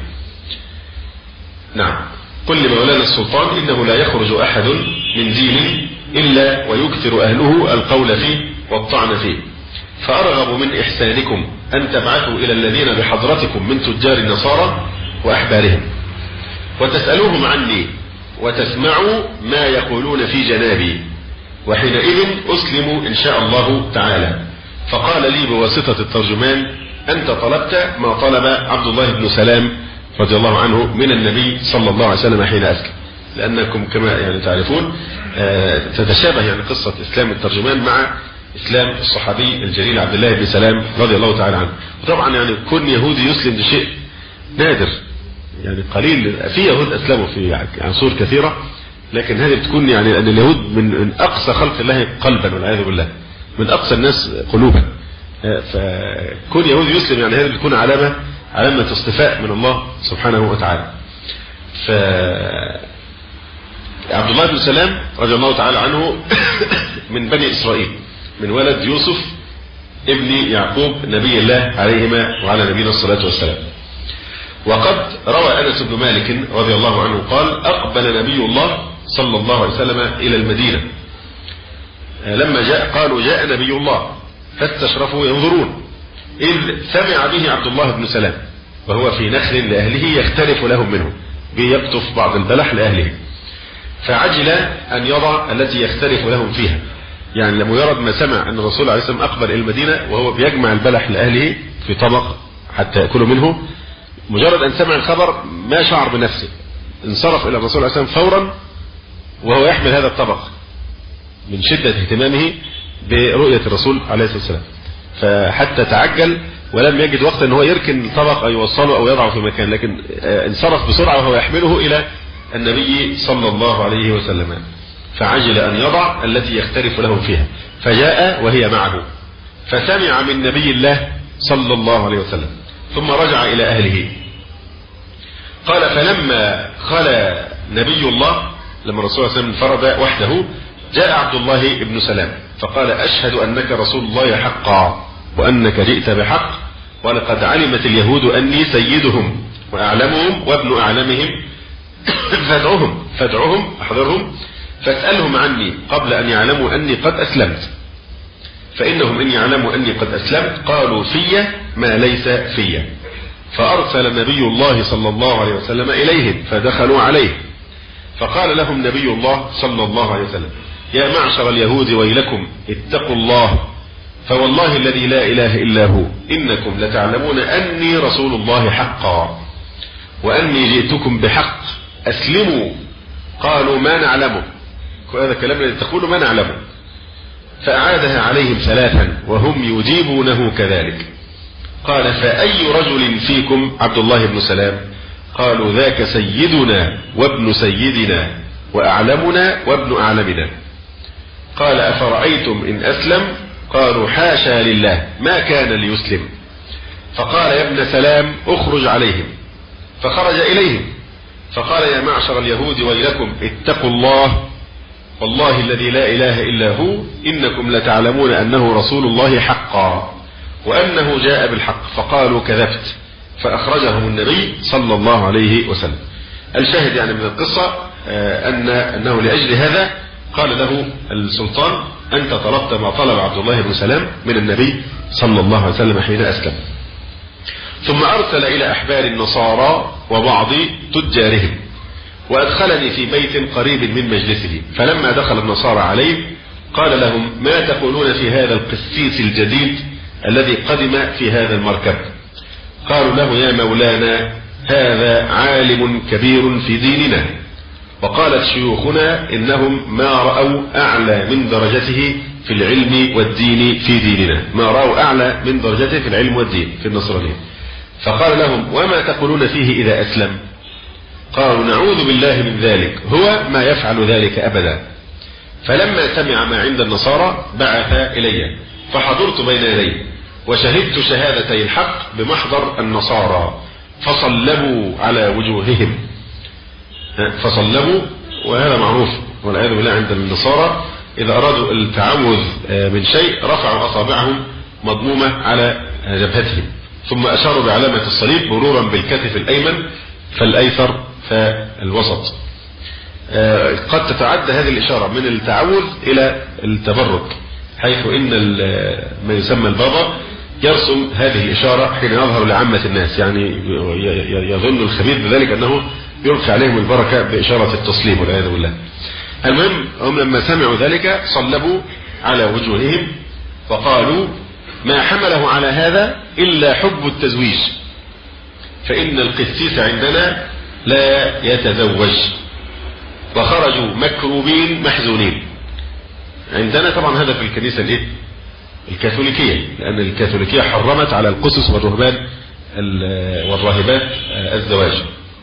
نعم، قل لمولانا السلطان إنه لا يخرج أحد من دين إلا ويكثر أهله القول فيه والطعن فيه، فأرغب من إحسانكم أن تبعثوا إلى الذين بحضرتكم من تجار النصارى وأحبارهم وتسألوهم عني وتسمعوا ما يقولون في جنابي، وحينئذ أسلم إن شاء الله تعالى. فقال لي بواسطة الترجمان أنت طلبت ما طلب عبد الله بن سلام رضي الله عنه من النبي صلى الله عليه وسلم حين أسلم، لأنكم كما يعني تعرفون تتشابه يعني قصة إسلام الترجمان مع إسلام الصحابي الجليل عبد الله بن سلام رضي الله تعالى عنه. وطبعا يعني كون يهودي يسلم ده شيء نادر، يعني قليل، في يهود أسلموا في عصور كثيرة، لكن هذه بتكون يعني أن اليهود من أقصى خلق الله قلبا والعياذ بالله، من أقصى الناس قلوبا، فكون يهودي يسلم يعني هذه بتكون علامة اصطفاء من الله سبحانه وتعالى. عبد الله بن سلام رضي الله تعالى عنه من بني إسرائيل، من ولد يوسف ابن يعقوب نبي الله عليهما وعلى نبينا الصلاة والسلام. وقد روى أنس بن مالك رضي الله عنه قال: أقبل نبي الله صلى الله عليه وسلم إلى المدينة، لما جاء قالوا جاء نبي الله، فاستشرفوا ينظرون، إذ سمع به عبد الله بن سلام وهو في نخل لأهله يختلف لهم منه، بيقطف بعض البلح لأهله، فعجل أن يضع التي يختلف لهم فيها. يعني لمجرد ما سمع أن الرسول عليه السلام أقبل إلى المدينة وهو بيجمع البلح لأهله في طبق حتى يأكلوا منه، مجرد أن سمع الخبر ما شعر بنفسه، انصرف إلى الرسول عليه السلام فورا وهو يحمل هذا الطبق من شدة اهتمامه برؤية الرسول عليه الصلاة والسلام، فحتى تعجل ولم يجد وقت أن هو يركن الطبق أو يوصله أو يضعه في مكان، لكن انصرف بسرعة وهو يحمله إلى النبي صلى الله عليه وسلم، فعجل أن يضع التي يختلف لهم فيها، فجاء وهي معه فسمع من نبي الله صلى الله عليه وسلم، ثم رجع إلى أهله. قال: فلما خلى نبي الله، لما الرسول صلى الله عليه وسلم انفرد وحده، جاء عبد الله بن سلام فقال: أشهد أنك رسول الله حقا وأنك جئت بحق، ولقد علمت اليهود أني سيدهم وأعلمهم وابن أعلمهم، فادعهم أحضرهم فاسألهم عني قبل أن يعلموا أني قد أسلمت، فإنهم إن يعلموا أني قد أسلمت قالوا في ما ليس في. فأرسل نبي الله صلى الله عليه وسلم إليهم فدخلوا عليه، فقال لهم نبي الله صلى الله عليه وسلم: يا معشر اليهود ويلكم، اتقوا الله، فوالله الذي لا إله إلا هو إنكم لتعلمون أني رسول الله حقا وأني جئتكم بحق، أسلموا. قالوا: ما نعلمه، هذا كلام الذي تقول ما نعلمه. فأعادها عليهم ثلاثا وهم يجيبونه كذلك. قال: فأي رجل فيكم عبد الله بن سلام؟ قالوا: ذاك سيدنا وابن سيدنا وأعلمنا وابن أعلمنا. قال: أفرأيتم إن أسلم؟ قالوا: حاشا لله، ما كان ليسلم. فقال: يا ابن سلام اخرج عليهم. فخرج إليهم فقال: يا معشر اليهود ويلكم، اتقوا الله، والله الذي لا إله إلا هو إنكم لتعلمون أنه رسول الله حقا وأنه جاء بالحق. فقالوا: كذبت. فأخرجهم النبي صلى الله عليه وسلم. الشاهد يعني من القصة أنه لأجل هذا قال له السلطان: أنت طلبت ما طلب عبد الله بن سلام من النبي صلى الله عليه وسلم حين أسلم. ثم أرسل إلى أحبار النصارى وبعض تجارهم، وأدخلني في بيت قريب من مجلسه، فلما دخل النصارى عليه قال لهم: ما تقولون في هذا القسيس الجديد الذي قدم في هذا المركب؟ قالوا له: يا مولانا، هذا عالم كبير في ديننا، وقالت شيوخنا إنهم ما رأوا أعلى من درجته في العلم والدين في ديننا، ما رأوا أعلى من درجته في العلم والدين في النصرانية. فقال لهم: وما تقولون فيه إذا أسلم؟ قالوا: نعوذ بالله من ذلك، هو ما يفعل ذلك أبدا. فلما سمع ما عند النصارى بعث إلي، فحضرت بين يديه وشهدت شهادتي الحق بمحضر النصارى، فصلبوا على وجوههم. فصلبوا، وهذا معروف والعياذ بالله عند النصارى، إذا أرادوا التعوذ من شيء رفعوا أصابعهم مضمومة على جبهتهم، ثم أشاروا بعلامة الصليب مرورا بالكتف الأيمن فالأيسر فالوسط. قد تتعدى هذه الإشارة من التعوذ إلى التبرك، حيث إن ما يسمى البابا يرسم هذه الإشارة حين يظهر لعامة الناس، يعني يظن الخبيث بذلك أنه يلقي عليهم البركة بإشارة التصليب والعياذ بالله. المهم هم لما سمعوا ذلك صلبوا على وجوههم وقالوا: ما حمله على هذا إلا حب التزويج، فإن القسيس عندنا لا يتزوج. وخرجوا مكروبين محزونين. عندنا طبعا هذا في الكنيسة الكاثوليكية، لأن الكاثوليكية حرمت على القسس والرهبان والراهبات الزواج.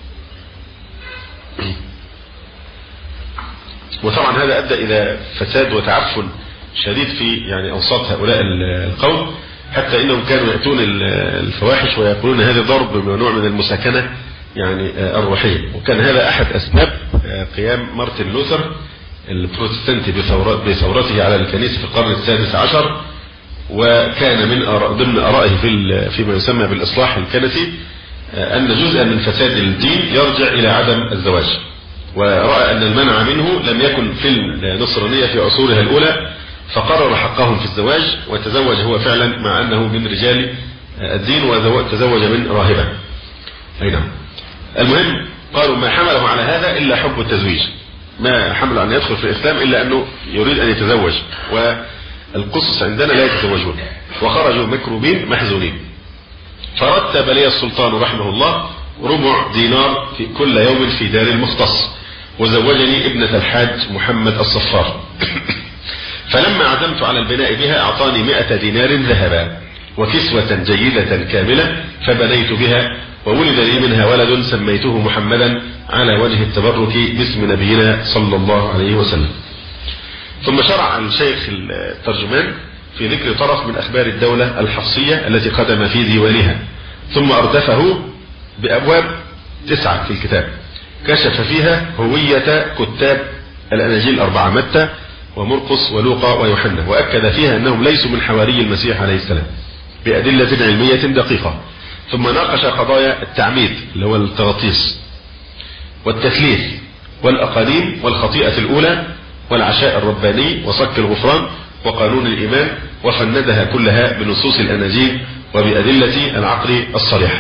وطبعا هذا أدى إلى فساد وتعفن شديد في يعني أوساط هؤلاء القوم، حتى انهم كانوا يأتون الفواحش ويقولون هذا ضرب ونوع من المساكنة يعني الروحية. وكان هذا احد اسباب قيام مارتن لوثر البروتستانتي بثورته على الكنيسة في القرن السادس عشر، وكان من ضمن آرائه فيما يسمى بالإصلاح الكنسي أن جزءا من فساد الدين يرجع إلى عدم الزواج، ورأى أن المنع منه لم يكن في النصرانية في عصورها الأولى، فقرر حقهم في الزواج وتزوج هو فعلا مع أنه من رجال الدين وتزوج من راهبة. أي نعم. المهم قالوا ما حمله على هذا إلا حب التزويج، ما حمل أن يدخل في الإسلام إلا أنه يريد أن يتزوج، والقصص عندنا لا يتزوجون، وخرجوا مكروبين محزونين. فرتب لي السلطان رحمه الله ربع دينار في كل يوم في دار المختص، وزوجني ابنة الحاج محمد الصفار. فلما عزمت على البناء بها أعطاني 100 دينار ذهبا وكسوة جيدة كاملة، فبنيت بها، وولد لي منها ولد سميته محمدا على وجه التبرك باسم نبينا صلى الله عليه وسلم. ثم شرع الشيخ الترجمان في ذكر طرف من أخبار الدولة الحفصية التي قدم في ديوانها، ثم أردفه بأبواب 9 في الكتاب كشف فيها هوية كتاب الأناجيل 4 متى ومرقس ولوقا ويوحنا، وأكد فيها أنهم ليسوا من حواري المسيح عليه السلام بأدلة علمية دقيقة. ثم ناقش قضايا التعميد اللي هو التغطيس والتثليث والأقاليم والخطيئة الأولى والعشاء الرباني وصك الغفران وقانون الإيمان، وفندها كلها بنصوص الأناجيل وبأدلة العقل الصريح.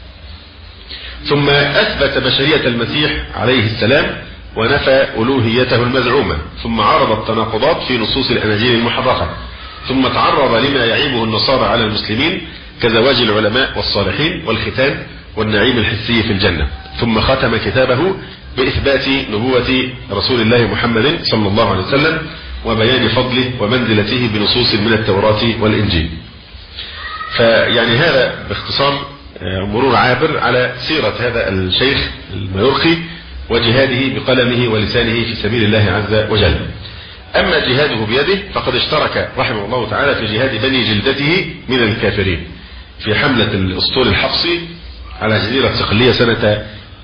ثم أثبت بشرية المسيح عليه السلام ونفى ألوهيته المزعومة، ثم عرض التناقضات في نصوص الأناجيل المحرفة، ثم تعرض لما يعيبه النصارى على المسلمين كزواج العلماء والصالحين والختان والنعيم الحسي في الجنة. ثم ختم كتابه بإثبات نبوة رسول الله محمد صلى الله عليه وسلم وبيان فضله ومنزلته بنصوص من التوراة والإنجيل. فيعني هذا باختصار مرور عابر على سيرة هذا الشيخ الميورقي وجهاده بقلمه ولسانه في سبيل الله عز وجل. أما جهاده بيده فقد اشترك رحمه الله تعالى في جهاد بني جلدته من الكافرين في حملة الأسطول الحفصي على جزيرة صقلية سنة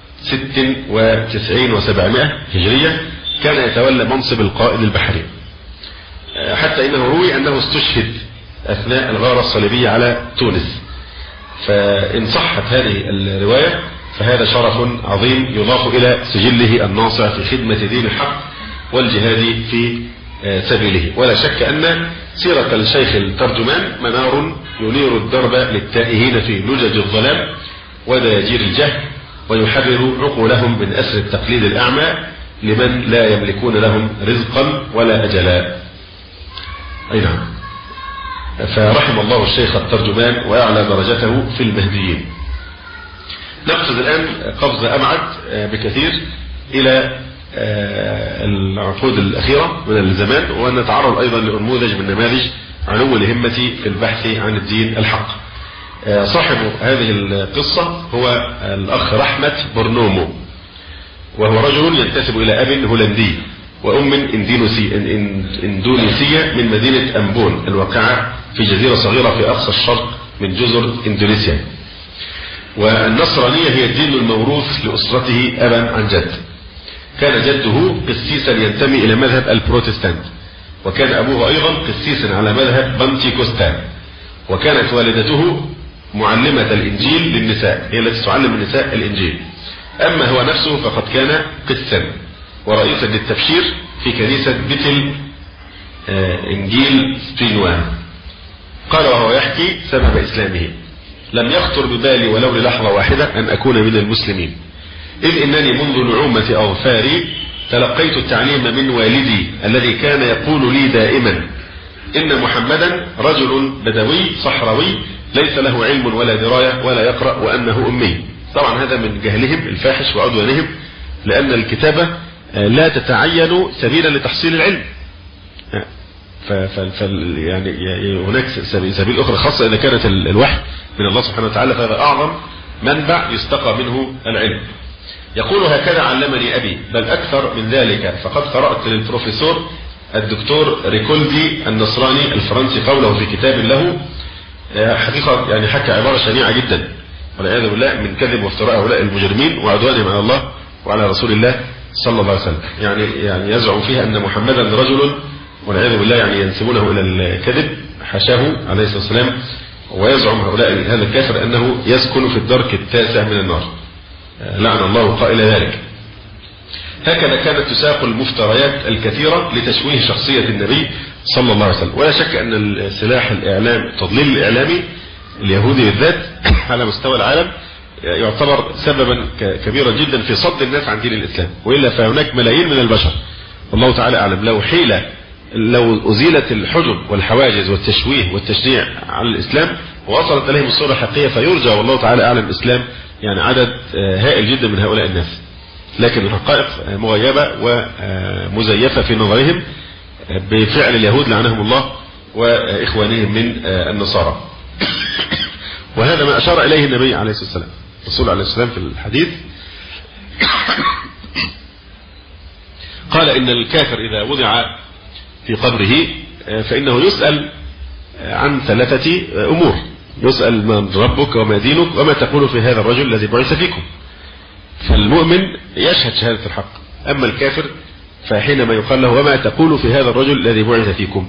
96 و700 هجرية. كان يتولى منصب القائد البحري، حتى إنه روي أنه استشهد أثناء الغارة الصليبية على تونس. فإن صحت هذه الرواية فهذا شرف عظيم يضاف إلى سجله الناصع في خدمة دين الحق والجهاد في سبيله. ولا شك أن سيرة الشيخ الترجمان منار ينير الدرب للتائهين في لجج الظلام ودياجير الجهل، ويحرر عقولهم من أسر التقليد الأعمى لمن لا يملكون لهم رزقا ولا أجلا. أي نعم. فرحم الله الشيخ الترجمان ويعلى درجته في المهديين. نقصد الآن قفزة أبعد بكثير إلى العقود الأخيرة من الزمان، ونتعرض أيضا لنموذج من نماذج علو الهمة في البحث عن الدين الحق. صاحب هذه القصة هو الأخ رحمة برنومو، وهو رجل ينتسب إلى أب هولندي وأم إندونيسية من مدينة أمبون الواقعة في جزيرة صغيرة في أقصى الشرق من جزر إندونيسيا. والنصرانية هي الدين الموروث لأسرته أبا عن جد. كان جده قسيسا ينتمي إلى مذهب البروتستانت، وكان أبوه أيضا قسيسا على مذهب بنتيكوستان، وكانت والدته معلمة الإنجيل للنساء، هي التي تعلم النساء الإنجيل. أما هو نفسه فقد كان قسا ورئيسا للتبشير في كنيسة بيتل إنجيل سبينوان. قال وهو يحكي سبب إسلامه: لم يخطر ببالي ولو للحظة واحدة أن أكون من المسلمين، إذ إنني منذ نعومة أظفاري تلقيت التعليم من والدي الذي كان يقول لي دائما إن محمدا رجل بدوي صحراوي ليس له علم ولا دراية ولا يقرأ وأنه أمي. طبعا هذا من جهلهم الفاحش وعدوانهم، لأن الكتابة لا تتعين سبيلا لتحصيل العلم، يعني هناك سبيل أخرى خاصة إذا كانت الوحي من الله سبحانه وتعالى، فهذا أعظم منبع يستقى منه العلم. يقول: هكذا علمني أبي، بل أكثر من ذلك، فقد قرأت للبروفيسور الدكتور ريكولدي النصراني الفرنسي قوله في كتاب له حقيقة يعني حكى عبارة شنيعة جدا والعياذ بالله من كذب وافتراء هؤلاء المجرمين وعدوانهم على الله وعلى رسول الله صلى الله عليه وسلم. يعني يزعم فيها أن محمدا رجل والعياذ بالله، يعني ينسبونه إلى الكذب حاشاه عليه الصلاة والسلام. ويزعم هؤلاء هذا الكافر أنه يسكن في الدرك التاسع من النار، لعن الله قائل ذلك. هكذا كانت تساق المفتريات الكثيرة لتشويه شخصية النبي صلى الله عليه وسلم. ولا شك أن السلاح الإعلام التضليل الإعلامي اليهودي بالذات على مستوى العالم يعتبر سببا كبيرا جدا في صد الناس عن دين الإسلام، وإلا فهناك ملايين من البشر والله تعالى أعلم لو أزيلت الحجب والحواجز والتشويه والتشنيع على الإسلام ووصلت إليهم الصورة الحقيقية، فيرجى والله تعالى أعلم الإسلام يعني عدد هائل جدا من هؤلاء الناس. لكن الحقائق مغيبة ومزيفة في نظرهم بفعل اليهود لعنهم الله وإخوانهم من النصارى. وهذا ما أشار إليه النبي عليه الصلاة والسلام، الرسول عليه الصلاة والسلام في الحديث قال إن الكافر إذا وضع في قبره فإنه يسأل عن 3 أمور. يسأل من ربك وما دينك وما تقول في هذا الرجل الذي بعث فيكم. فالمؤمن يشهد شهادة الحق، أما الكافر فحينما يقال له وما تقول في هذا الرجل الذي بعث فيكم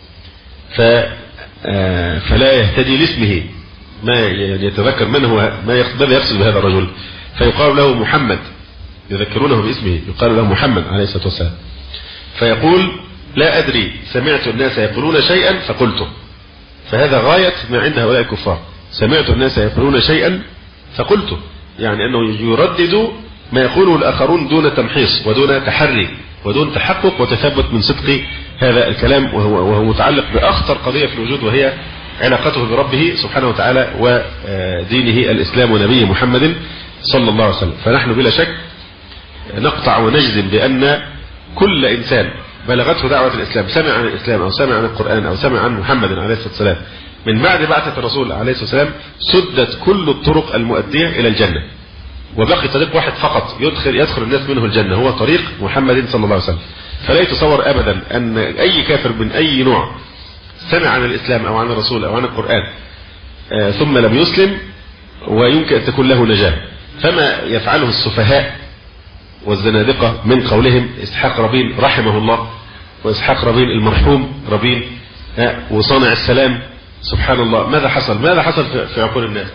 فلا يهتدي لاسمه، ما يتذكر من هو، ماذا يقصد بهذا الرجل، فيقال له محمد، يذكرونه باسمه، يقال له محمد عليه الصلاة والسلام، فيقول لا أدري سمعت الناس يقولون شيئا فقلته. فهذا غاية ما عند هؤلاء الكفار، سمعت الناس يقولون شيئا فقلته، يعني أنه يردد ما يقوله الآخرون دون تمحيص ودون تحري ودون تحقق وتثبت من صدق هذا الكلام، وهو متعلق بأخطر قضية في الوجود، وهي علاقته بربه سبحانه وتعالى ودينه الإسلام ونبيه محمد صلى الله عليه وسلم. فنحن بلا شك نقطع ونجزم بأن كل إنسان بلغته دعوة الإسلام، سمع عن الإسلام أو سمع عن القرآن أو سمع عن محمد عليه الصلاة والسلام من بعد بعثة الرسول عليه الصلاة والسلام، سدت كل الطرق المؤدية إلى الجنة، وبقي طريق واحد فقط يدخل الناس منه الجنة، هو طريق محمد صلى الله عليه وسلم. فلا يتصور أبدا أن أي كافر من أي نوع سمع عن الإسلام أو عن الرسول أو عن القرآن ثم لم يسلم ويمكن أن تكون له نجاة. فما يفعله السفهاء والزنادقة من قولهم إسحاق رابين رحمه الله، وإسحاق رابين المرحوم رابين وصانع السلام، سبحان الله، ماذا حصل في عقول الناس؟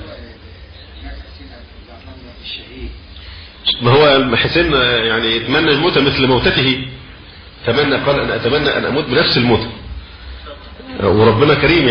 ما هو حسين يعني يتمنى الموت مثل موتته، تمنى، قال أنا أتمنى أن أموت بنفس الموت، وربنا كريم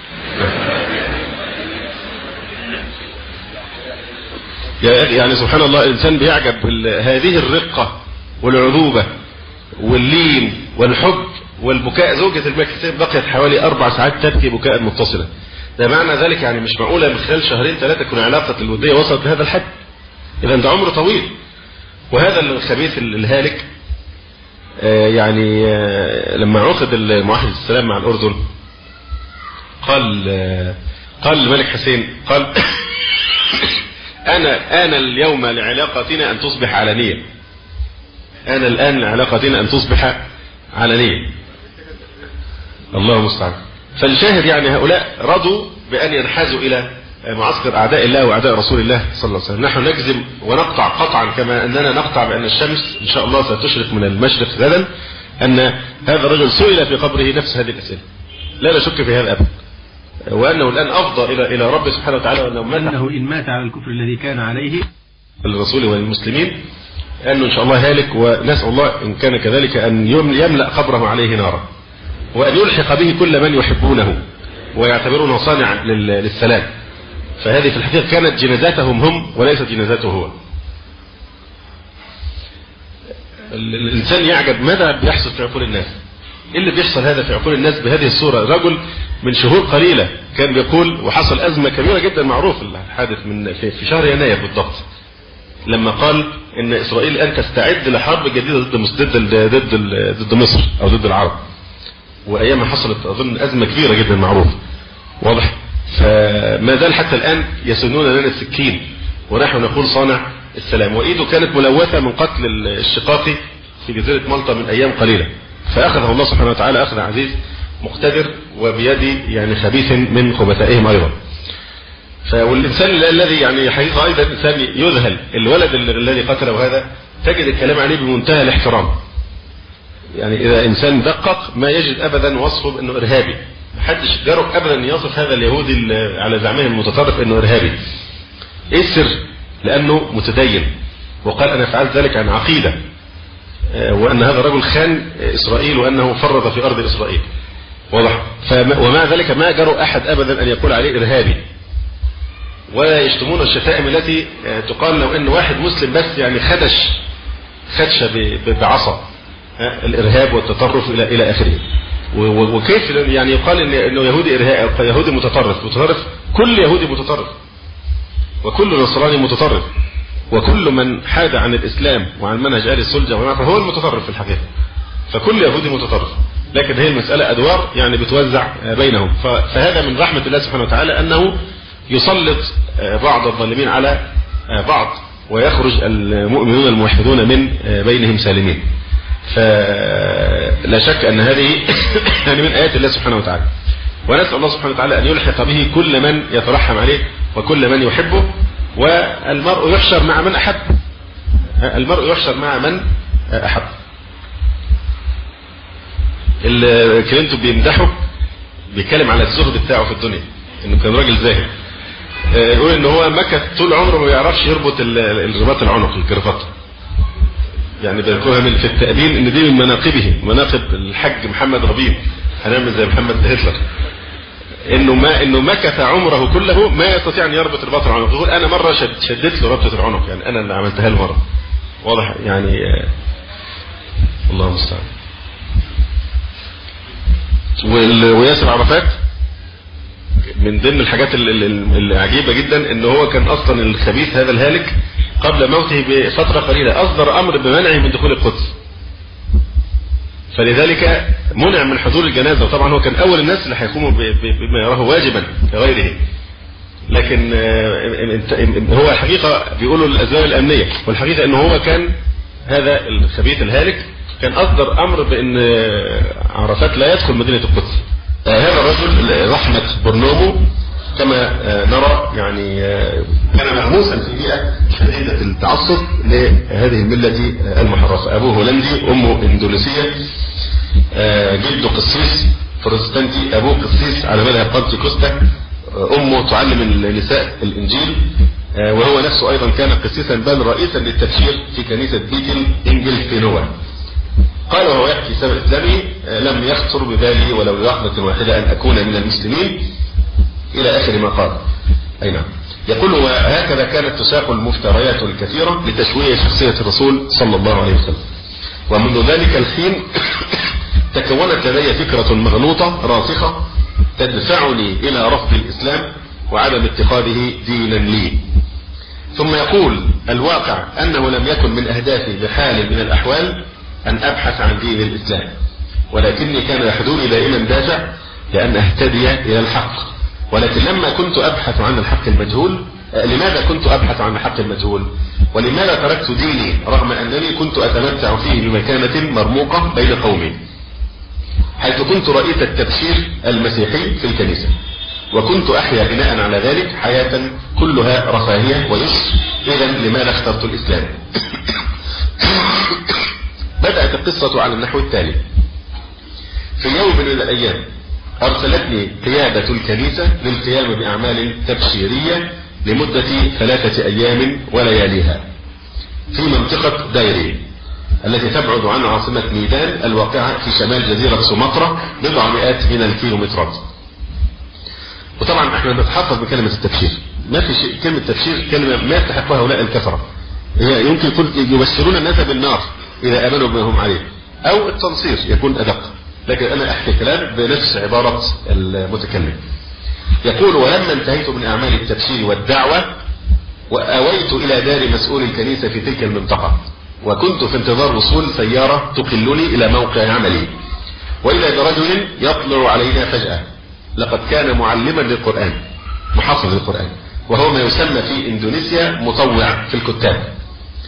يعني سبحان الله. الإنسان بيعجب هذه الرقة والعذوبة واللين والحب والبكاء. زوجة الملك بقيت حوالي 4 ساعات تبكي بكاء متصلا. ده معنى ذلك يعني مش معقولة من خلال 2-3 تكون علاقة الودية وصلت لهذا الحد، إذا ده عمر طويل. وهذا الخبيث الهالك يعني لما عقد المعاهدة السلام مع الأردن قال الملك حسين قال أنا اليوم لعلاقتنا أن تصبح علنية، أنا الآن لعلاقتنا أن تصبح علنية، الله المستعان. فالشاهد يعني هؤلاء رضوا بأن ينحازوا إلى معسكر أعداء الله وأعداء رسول الله صلى الله عليه وسلم. نحن نجزم ونقطع قطعا كما أننا نقطع بأن الشمس إن شاء الله ستشرق من المشرق غدا أن هذا الرجل سئل في قبره نفس هذه الأسئلة، لا نشك في هذا أبدا، وأنه الآن أفضى إلى رب سبحانه وتعالى، وأنه إن مات على الكفر الذي كان عليه الرسول والمسلمين أنه إن شاء الله هالك. ونسأل الله إن كان كذلك أن يملأ قبره عليه نارا، وأن يلحق به كل من يحبونه ويعتبرونه صانع للسلام. فهذه في الحقيقة كانت جنازاتهم هم وليست جنازاته هو. الإنسان يعجب ماذا بيحصل في عقول الناس، إيه اللي بيحصل هذا في عقول الناس بهذه الصورة. رجل من شهور قليلة كان بيقول، وحصل أزمة كبيرة جدا، معروف الحادث في شهر يناير بالضبط، لما قال إن إسرائيل الآن تستعد لحرب جديدة ضد مصر أو ضد العرب. وأيام حصلت أظن أزمة كبيرة جدا، معروف واضح. فما زال حتى الآن يسنون لنا السكين ونحن نقول صانع السلام. وإيده كانت ملوثة من قتل الشقاقي في جزيرة مالطا من أيام قليلة، فأخذه الله سبحانه وتعالى أخذ عزيز مقتدر وبيد يعني خبيث من خبثائهم أيضا. والإنسان الذي يعني حقيقة أيضا إنسان يذهل، الولد الذي قتله هذا تجد الكلام عليه بمنتهى الاحترام. يعني إذا إنسان دقق ما يجد أبدا وصفه أنه إرهابي، محدش جرب أبدا يصف هذا اليهودي على زعمه المتطرف أنه إرهابي. إيه السر؟ لأنه متدين، وقال أنا فعلت ذلك عن عقيدة، وأن هذا الرجل خان إسرائيل وأنه فرط في أرض إسرائيل. واضح؟ ومع ذلك ما جرؤ أحد أبدا أن يقول عليه إرهابي، ولا يشتمون الشتائم التي تقال لو أن واحد مسلم بس يعني خدش بعصا، الإرهاب والتطرف إلى آخره. وكيف يعني يقال إنه يهودي إرهابي، يهودي متطرف، كل يهودي متطرف، وكل نصراني متطرف، وكل من حاد عن الإسلام وعن منهج أهل السلجة فهو المتطرف في الحقيقة. فكل يهودي متطرف، لكن هي المسألة أدوار يعني بتوزع بينهم. فهذا من رحمة الله سبحانه وتعالى أنه يسلط بعض الظالمين على بعض، ويخرج المؤمنون الموحدون من بينهم سالمين. فلا شك أن هذه يعني من آيات الله سبحانه وتعالى، ونسأل الله سبحانه وتعالى أن يلحق به كل من يترحم عليه وكل من يحبه. والمرء يحشر مع من أحب، المرء يحشر مع من أحب. كلينتون بيمدحه، بيتكلم على الزهد بتاعه في الدنيا، انه كان راجل زاهد. يقول ان هو مكث طول عمره ما يعرفش يربط الرباط العنق، الكرافات. يعني بيذكرها في التأبين ان دي من مناقبه، مناقب الحج محمد ربيب، هنعمل زي محمد هتلر، انه مكث عمره كله ما يستطيع ان يربط رباط العنق. يقول انا مره شدت له ربطه العنق، يعني انا اللي عملتها له مره. واضح يعني الله المستعان. وياسر عرفات من ضمن الحاجات العجيبة جدا ان هو كان اصلا الخبيث هذا الهالك قبل موته بفترة قليلة اصدر امر بمنعه من دخول القدس، فلذلك منع من حضور الجنازة. وطبعا هو كان اول الناس اللي هيقوموا بما يراه واجبا كغيره، لكن هو الحقيقة بيقولوا الاسباب الامنية، والحقيقة انه هو كان هذا الخبيث الهالك كان اصدر امر بان عرفات لا يدخل مدينة القدس. هذا الرجل رحمة برنومو كما نرى يعني كان مغموسا في بيئة شديدة التعصب لهذه الملة المحرفة. ابوه هولندي، امه اندونيسية، جده قسيس بروتستانتي، ابوه قسيس على مذهب بنتيكوستا، امه تعلم النساء الانجيل، وهو نفسه ايضا كان قسيسا بل رئيسا للتبشير في كنيسة بيتل انجل في نوى. قال وهو يحكي سبب اسلامي لم يخطر ببالي ولو لحظة واحدة ان اكون من المسلمين الى اخر ما قال. اي نعم. يقول وهكذا كانت تساق المفتريات الكثيرة لتشويه شخصية الرسول صلى الله عليه وسلم. ومنذ ذلك الحين تكونت لدي فكرة مغلوطة راسخة تدفعني الى رفض الاسلام وعدم اتخاذه دينا لي. ثم يقول الواقع انه لم يكن من اهدافي بحال من الاحوال ان ابحث عن دين الاسلام، ولكني كان يحدوني دائما دافع لان اهتدي الى الحق. ولكن لما كنت ابحث عن الحق المجهول، لماذا كنت ابحث عن الحق المجهول؟ ولماذا تركت ديني رغم انني كنت اتمتع فيه بمكانة مرموقة بين قومي، حيث كنت رئيس التبشير المسيحي في الكنيسة، وكنت احيا بناء على ذلك حياة كلها رفاهية ويسر. اذا لماذا اخترت الاسلام؟ بدأت القصة على النحو التالي. في يوم من الأيام أرسلتني قيادة الكنيسة للقيام بأعمال تبشيرية لمدة 3 أيام ولياليها في منطقة دايري التي تبعد عن عاصمة ميدان الواقعة في شمال جزيرة سومطرة بضع مئات من الكيلومترات. وطبعا احنا نتحفظ بكلمة التبشير، ما في شيء كلمة تبشير كلمة ما يستحقها هؤلاء الكفرة. هي يمكن يبشرون الناس بالنار إذا آمنوا بما هم عليه، أو التنصير يكون أدق، لكن أنا أحكي كلام بنفس عبارة المتكلم. يقول ولما انتهيت من أعمال التبشير والدعوة وأويت إلى دار مسؤول الكنيسة في تلك المنطقة، وكنت في انتظار وصول سيارة تقلني إلى موقع عملي، وإذا برجل يطلع علينا فجأة لقد كان معلما للقرآن، محفظ للقرآن، وهو ما يسمى في إندونيسيا مطوع في الكتاب،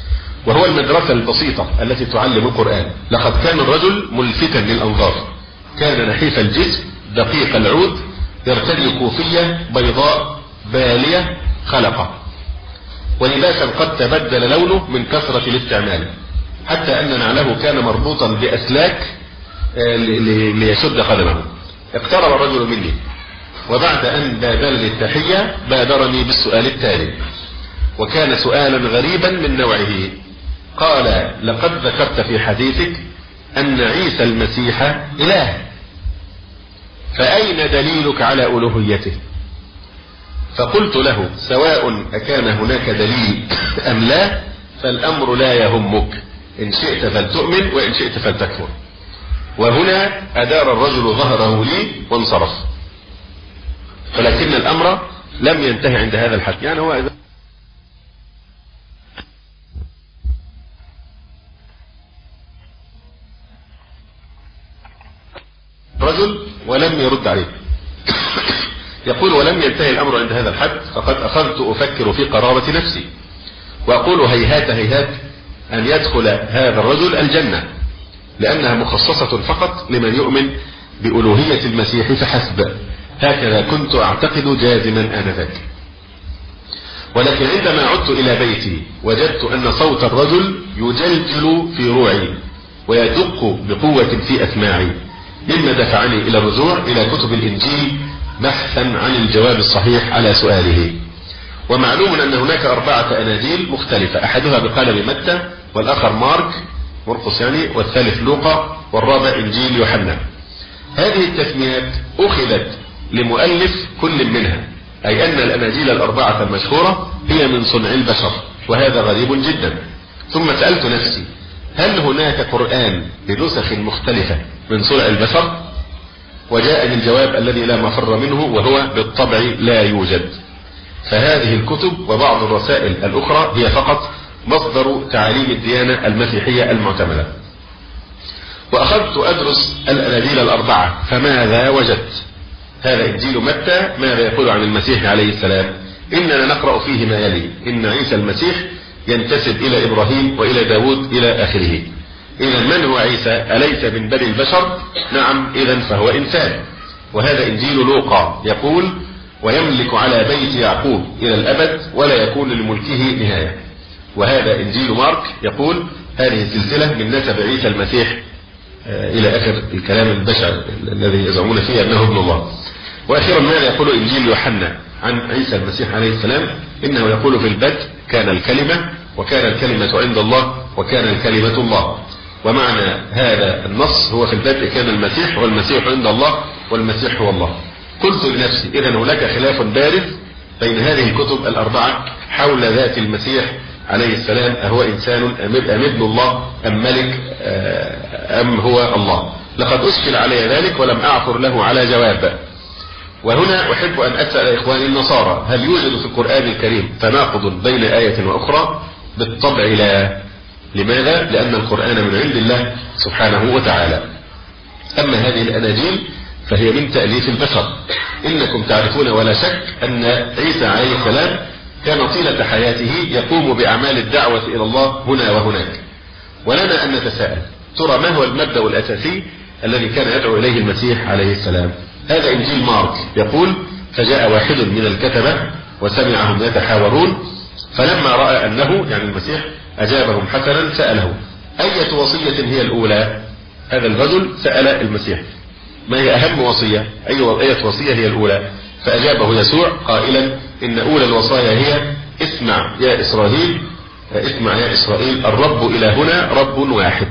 وهو المدرسة البسيطة التي تعلم القرآن. لقد كان الرجل ملفتا للأنظار، كان نحيف الجسم دقيق العود، يرتدي كوفية بيضاء بالية خلقة، ولباسا قد تبدل لونه من كثرة الاستعمال، حتى أن نعله كان مربوطا بأسلاك ليشد قدمه. اقترب الرجل مني، وبعد أن بادرني التحية بادرني بالسؤال التالي، وكان سؤالا غريبا من نوعه. قال: لقد ذكرت في حديثك أن عيسى المسيح إله، فأين دليلك على ألوهيته؟ فقلت له: سواء أكان هناك دليل أم لا، فالأمر لا يهمك، إن شئت فلتؤمن وإن شئت فلتكفر. وهنا أدار الرجل ظهره لي وانصرف، ولكن الأمر لم ينتهي عند هذا الحد. يعني هو رجل ولم يرد عليه. يقول: ولم ينتهي الأمر عند هذا الحد، فقد أخذت أفكر في قرارة نفسي وأقول: هيهات هيهات أن يدخل هذا الرجل الجنة، لأنها مخصصة فقط لمن يؤمن بألوهية المسيح فحسب. هكذا كنت أعتقد جازما آنذاك. ولكن عندما عدت إلى بيتي وجدت أن صوت الرجل يجلجل في روعي ويدق بقوة في أسماعي، مما دفعني إلى الرجوع إلى كتب الإنجيل بحثا عن الجواب الصحيح على سؤاله. ومعلوم أن هناك 4 أناجيل مختلفة، أحدها بقلم متى، والآخر مرقس يعني، والثالث لوقا، والرابع إنجيل يوحنا. هذه التسميات أخذت لمؤلف كل منها، أي أن الأناجيل 4 المشهورة هي من صنع البشر، وهذا غريب جدا. ثم سألت نفسي: هل هناك قرآن بنسخ مختلفة من صنع البشر؟ وجاءني الجواب الذي لا مفر منه، وهو بالطبع لا يوجد. فهذه الكتب وبعض الرسائل الأخرى هي فقط مصدر تعاليم الديانة المسيحية المعتمدة. وأخذت أدرس الأناجيل 4، فماذا وجدت؟ هذا إنجيل متى، ماذا يقول عن المسيح عليه السلام؟ إننا نقرأ فيه ما يلي: إن عيسى المسيح ينتسب إلى إبراهيم وإلى داود إلى آخره. إذا من هو عيسى؟ أليس من بني البشر؟ نعم، إذا فهو إنسان. وهذا إنجيل لوقا يقول: ويملك على بيت يعقوب إلى الأبد ولا يكون لملكه نهاية. وهذا إنجيل مارك يقول: هذه سلسلة من نسب عيسى المسيح إلى آخر الكلام البشع الذي يزعمون فيه أنه ابن الله. وأخيرا ماذا يقول إنجيل يوحنا عن عيسى المسيح عليه السلام؟ إنه يقول: في البدء كان الكلمة، وكان الكلمة عند الله، وكان الكلمة الله. ومعنى هذا النص هو: في البدء كان المسيح، والمسيح عند الله، والمسيح هو الله. قلت لنفسي: إذا هناك خلاف بارز بين هذه الكتب 4 حول ذات المسيح عليه السلام، أهو إنسان أم ابن الله أم ملك أم هو الله؟ لقد أشكل علي ذلك ولم أعثر له على جواب. وهنا أحب أن أسأل إخواني النصارى: هل يوجد في القرآن الكريم تناقض بين آية وأخرى؟ بالطبع لا. لماذا؟ لأن القرآن من عند الله سبحانه وتعالى. أما هذه الأناجيل فهي من تأليف البشر. إنكم تعرفون ولا شك أن عيسى عليه السلام كان طيلة حياته يقوم بأعمال الدعوة إلى الله هنا وهناك. ولنا أن نتساءل: ترى ما هو المبدأ الأساسي الذي كان يدعو إليه المسيح عليه السلام؟ هذا إنجيل مارك يقول: فجاء واحد من الكتبة وسمعهم يتحاورون، فلما رأى أنه يعني المسيح أجابهم حسنا سأله: أية وصية هي الأولى؟ هذا الرجل سأل المسيح: ما هي أهم وصية؟ أية وصية هي الأولى؟ فأجابه يسوع قائلا: إن أولى الوصايا هي: اسمع يا إسرائيل، اسمع يا إسرائيل، الرب إلهنا رب واحد.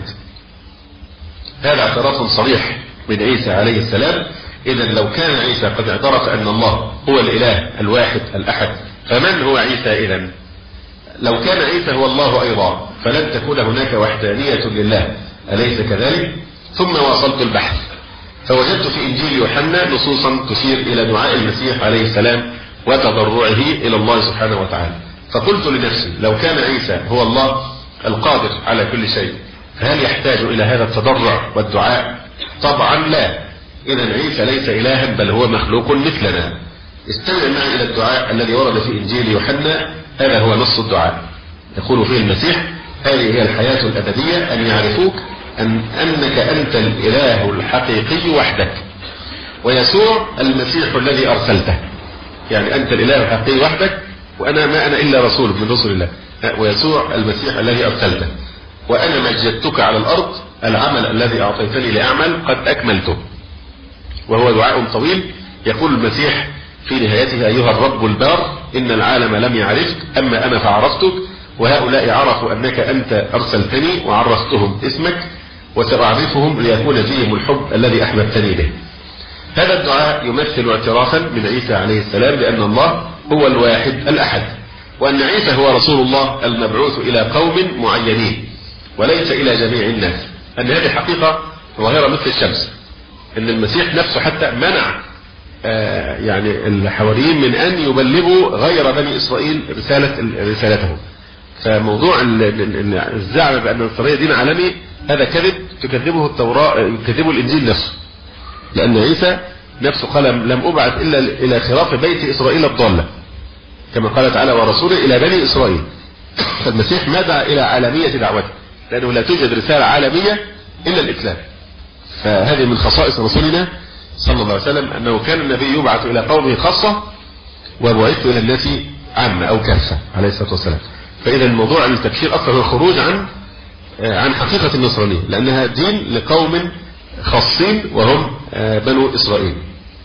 هذا اعتراف صريح من عيسى عليه السلام. إذا لو كان عيسى قد اعترف أن الله هو الإله الواحد الأحد، فمن هو عيسى إذن؟ لو كان عيسى هو الله أيضا فلن تكون هناك وحدانية لله، أليس كذلك؟ ثم واصلت البحث فوجدت في إنجيل يوحنا نصوصا تشير إلى دعاء المسيح عليه السلام وتضرعه إلى الله سبحانه وتعالى. فقلت لنفسي: لو كان عيسى هو الله القادر على كل شيء، فهل يحتاج إلى هذا التضرع والدعاء؟ طبعا لا. إذا عيسى ليس إلها بل هو مخلوق مثلنا. استمع معي إلى الدعاء الذي ورد في إنجيل يوحنا. هذا هو نص الدعاء. يقول فيه المسيح: هذه هي الحياة الأبدية، أن يعرفوك أنك أنت الإله الحقيقي وحدك، ويسوع المسيح الذي أرسلته. يعني أنت الإله الحقيقي وحدك، وأنا ما أنا إلا رسول من رسل الله، ويسوع المسيح الذي أرسلته، وأنا مجدتك على الأرض، العمل الذي أعطيتني لأعمل قد أكملته. وهو دعاء طويل يقول المسيح في نهايته: أيها الرب البار، إن العالم لم يعرفك، أما أنا فعرفتك، وهؤلاء عرفوا أنك أنت أرسلتني، وعرفتهم اسمك، وسأعرفهم ليكون فيهم الحب الذي أحببتني به. هذا الدعاء يمثل اعترافا من عيسى عليه السلام بأن الله هو الواحد الأحد، وأن عيسى هو رسول الله المبعوث إلى قوم معينين وليس إلى جميع الناس. أن هذه حقيقة ظاهرة مثل الشمس، أن المسيح نفسه حتى منع يعني الحواريين من أن يبلغوا غير بني إسرائيل رسالته. فموضوع الزعم بأن النصرانية دين عالمي هذا كذب تكذبه التوراة، يكذبه الإنجيل نفسه، لأن عيسى نفسه قال: لم أبعث إلا إلى خراف بيت إسرائيل الضالة، كما قال تعالى: ورسوله إلى بني إسرائيل. فالمسيح ما دعا إلى عالمية دعوته، لأنه لا توجد رسالة عالمية إلا الإسلام. فهذه من خصائص رسولنا صلى الله عليه وسلم، أنه كان النبي يبعث إلى قومه خاصة، وبعثت إلى الناس عامة أو كافة عليه الصلاة والسلام. فإذا الموضوع التبشير أصلا هو الخروج عن حقيقة النصرانية، لأنها دين لقوم خاصين وهم بنو إسرائيل.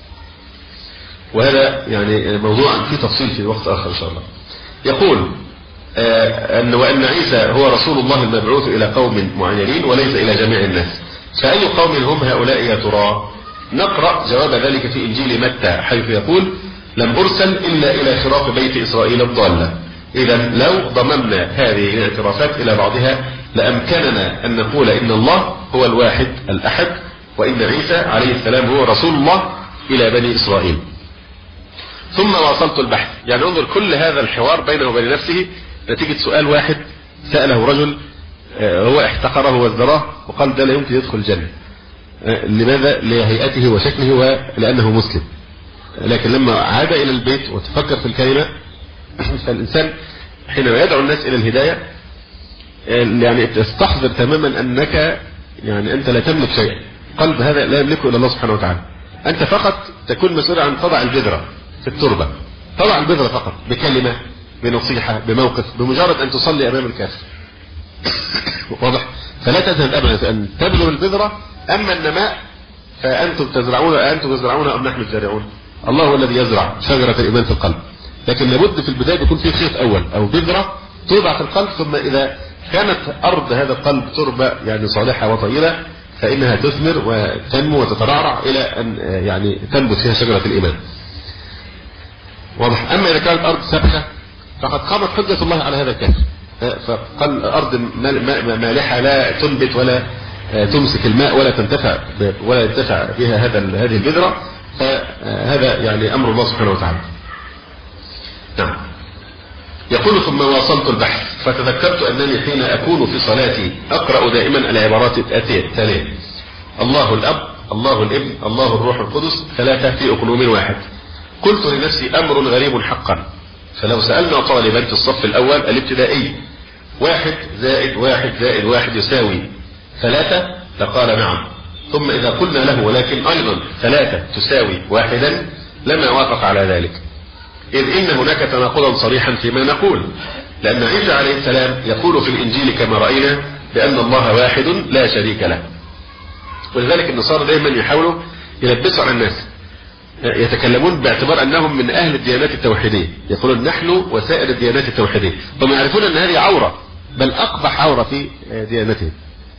وهذا يعني موضوع في تفصيل في وقت آخر إن شاء الله. يقول وأن عيسى هو رسول الله المبعوث إلى قوم معينين وليس إلى جميع الناس. فأي قوم هم هؤلاء يا ترى؟ نقرأ جواب ذلك في إنجيل متى، حيث يقول: لم أرسل إلا إلى خراف بيت إسرائيل الضالة. إذا لو ضممنا هذه الاعترافات إلى بعضها لأمكننا أن نقول إن الله هو الواحد الأحد، وإن عيسى عليه السلام هو رسول الله إلى بني إسرائيل. ثم واصلت البحث، يعني انظر كل هذا الحوار بينه وبين نفسه نتيجة سؤال واحد سأله رجل هو احتقره وازدراه وقال: ده لا يمكن يدخل الجنة. لماذا؟ لهيئته وشكله ولأنه مسلم. لكن لما عاد إلى البيت وتفكر في الكلمة، فالإنسان حينما يدعو الناس إلى الهداية يعني تستحضر تماما أنك يعني أنت لا تملك شيء، قلب هذا لا يملكه إلا الله سبحانه وتعالى. أنت فقط تكون مسؤول عن تضع البذرة في التربة، تضع البذرة فقط بكلمة، بنصيحة، بموقف، بمجرد أن تصلي أمام الكافر. واضح؟ فلا تذهب أبدا أن تبذر البذرة. أما النماء فأنتم تزرعون أم نحن الزارعون؟ الله هو الذي يزرع شجرة الإيمان في القلب، لكن لابد في البداية يكون في خيط أول أو بذرة توضع في القلب، ثم إذا كانت أرض هذا القلب تربة يعني صالحة وطيبة فإنها تثمر وتنمو وتترعرع إلى أن يعني تنبت فيها شجرة الإيمان. واضح؟ أما إذا كانت أرض سبخة فقد قامت حجة الله على هذا الكافر. فقال أرض مالحة لا تنبت ولا تمسك الماء ولا ينتفع بها هذه البذرة، فهذا يعني أمر الله سبحانه وتعالى. نعم. يقول: ثم واصلت البحث فتذكرت أنني حين أكون في صلاتي أقرأ دائما العبارات التالية: الله الأب، الله الابن، الله الروح القدس، ثلاثة في أقلوم واحد. قلت لنفسي: أمر غريب حقا، فلو سألنا طالبا في الصف الأول الابتدائي 1 زائد 1 زائد 1 يساوي 3 لقال نعم. ثم إذا قلنا له: ولكن أيضا 3 تساوي 1 لما وافق على ذلك، إذ إن هناك تناقضا صريحا فيما نقول، لأن عيسى عليه السلام يقول في الإنجيل كما رأينا بأن الله واحد لا شريك له. ولذلك النصارى دائما يحاولوا يلبسوا على الناس، يتكلمون باعتبار أنهم من أهل الديانات التوحيدية، يقولون نحن وسائر الديانات التوحيدية، هم يعرفون أن هذه عورة، بل أقبح عورة في ديانتهم،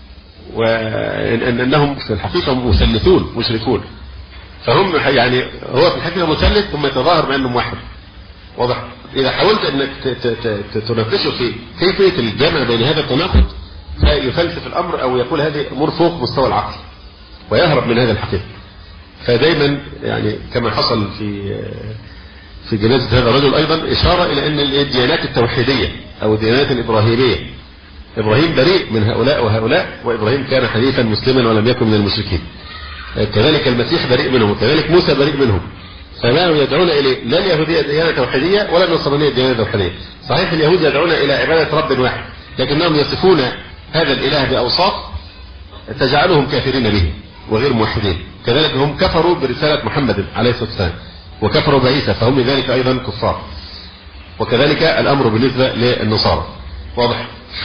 وأنهم في الحقيقة مثلثون مشركون. فهم يعني هو في الحقيقة مثلث ثم يتظاهر بأنه موحد. واضح؟ إذا حاولت أنك تناقشه في كيفية الجمع بين هذا التناقض فيفلسف الأمر أو يقول هذه أمور فوق مستوى العقل ويهرب من هذا الحقيقة. فدايما يعني كما حصل في جنازة هذا الرجل أيضا إشارة إلى أن الديانات التوحيدية أو الديانات الإبراهيمية، إبراهيم بريء من هؤلاء وهؤلاء، وإبراهيم كان حنيفا مسلما ولم يكن من المشركين. كذلك المسيح بريء منهم، وكذلك موسى بريء منهم. فما يدعون إليه لا اليهودية ديانة توحيدية ولا النصرانية ديانة توحيدية. صحيح اليهود يدعون إلى عبادة رب واحد، لكنهم يصفون هذا الإله بأوصاف تجعلهم كافرين به وغير موحدين. كذلك هم كفروا برسالة محمد عليه الصلاة والسلام وكفروا بعيسى، فهم لذلك أيضا كفار. وكذلك الأمر بالنسبة للنصارى. واضح؟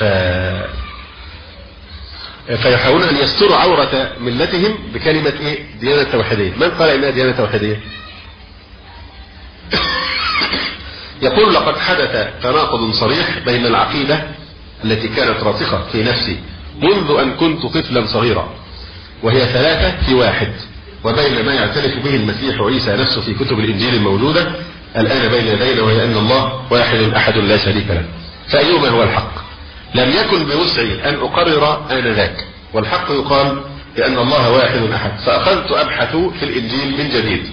فيحاولون أن يستروا عورة ملتهم بكلمة إيه؟ ديانة توحيدية. من قال إنها ديانة توحيدية؟ يقول لقد حدث تناقض صريح بين العقيدة التي كانت راسخة في نفسي منذ أن كنت طفلا صغيرا وهي 3 في 1، وبين ما يعترف به المسيح عيسى نفسه في كتب الإنجيل الموجودة الآن بين يدينا، وهي أن الله واحد أحد لا شريك له. فأيهما هو الحق؟ لم يكن بوسعي أن أقرر آنذاك، والحق يقال بأن الله واحد أحد. فأخذت أبحث في الإنجيل من جديد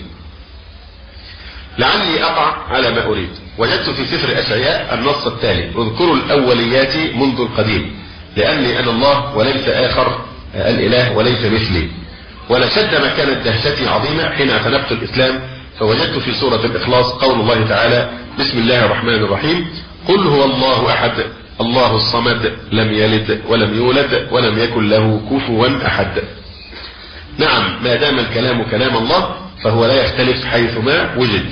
لعلي أقع على ما أريد. وجدت في سفر أشعياء النص التالي: اذكروا الأوليات منذ القديم لأني أنا الله وليس آخر الإله وليس مثلي. ولشد ما كانت دهشتي عظيمة حين اعتنقت الإسلام، فوجدت في سورة الإخلاص قول الله تعالى: بسم الله الرحمن الرحيم، قل هو الله أحد الله الصمد لم يلد ولم يولد ولم يكن له كفوا أحد. نعم، ما دام الكلام كلام الله فهو لا يختلف حيثما وجد.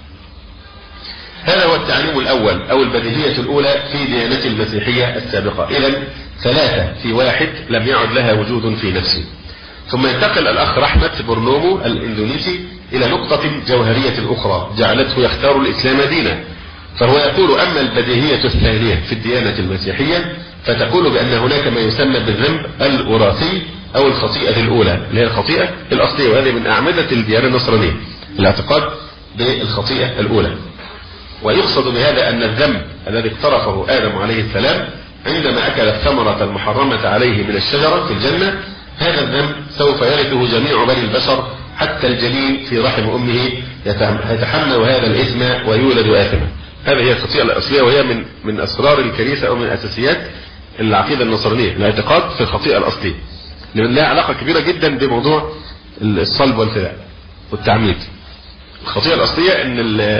هذا هو التعليم الأول أو البديهية الأولى في ديانة المسيحية السابقة. إذن 3 في 1 لم يعد لها وجود في نفسي. ثم ينتقل الأخ رحمة برنومو الإندونيسي إلى نقطة جوهرية أخرى جعلته يختار الإسلام دينا، فهو يقول: أما البديهية الثانية في الديانة المسيحية فتقول بأن هناك ما يسمى بالذنب الوراثي أو الخطيئة الأولى، اللي هي الخطيئة الأصلية، وهذه من أعمدة الديانة النصرانية، الاعتقاد بالخطيئة الأولى. ويقصد بهذا أن الذنب الذي اقترفه آدم عليه السلام عندما أكل الثمرة المحرمة عليه من الشجرة في الجنة، هذا الذنب سوف يرثه جميع بني البشر حتى الجنين في رحم أمه يتحمل هذا الإثم ويولد آثما. هذه هي الخطيئة الأصلية، وهي من أسرار الكنيسة أو من أساسيات العقيدة النصرانية، الاعتقاد في الخطيئة الأصلية، لأن لها علاقة كبيرة جدا بموضوع الصلب والفداء والتعميد. الخطيئة الأصلية أن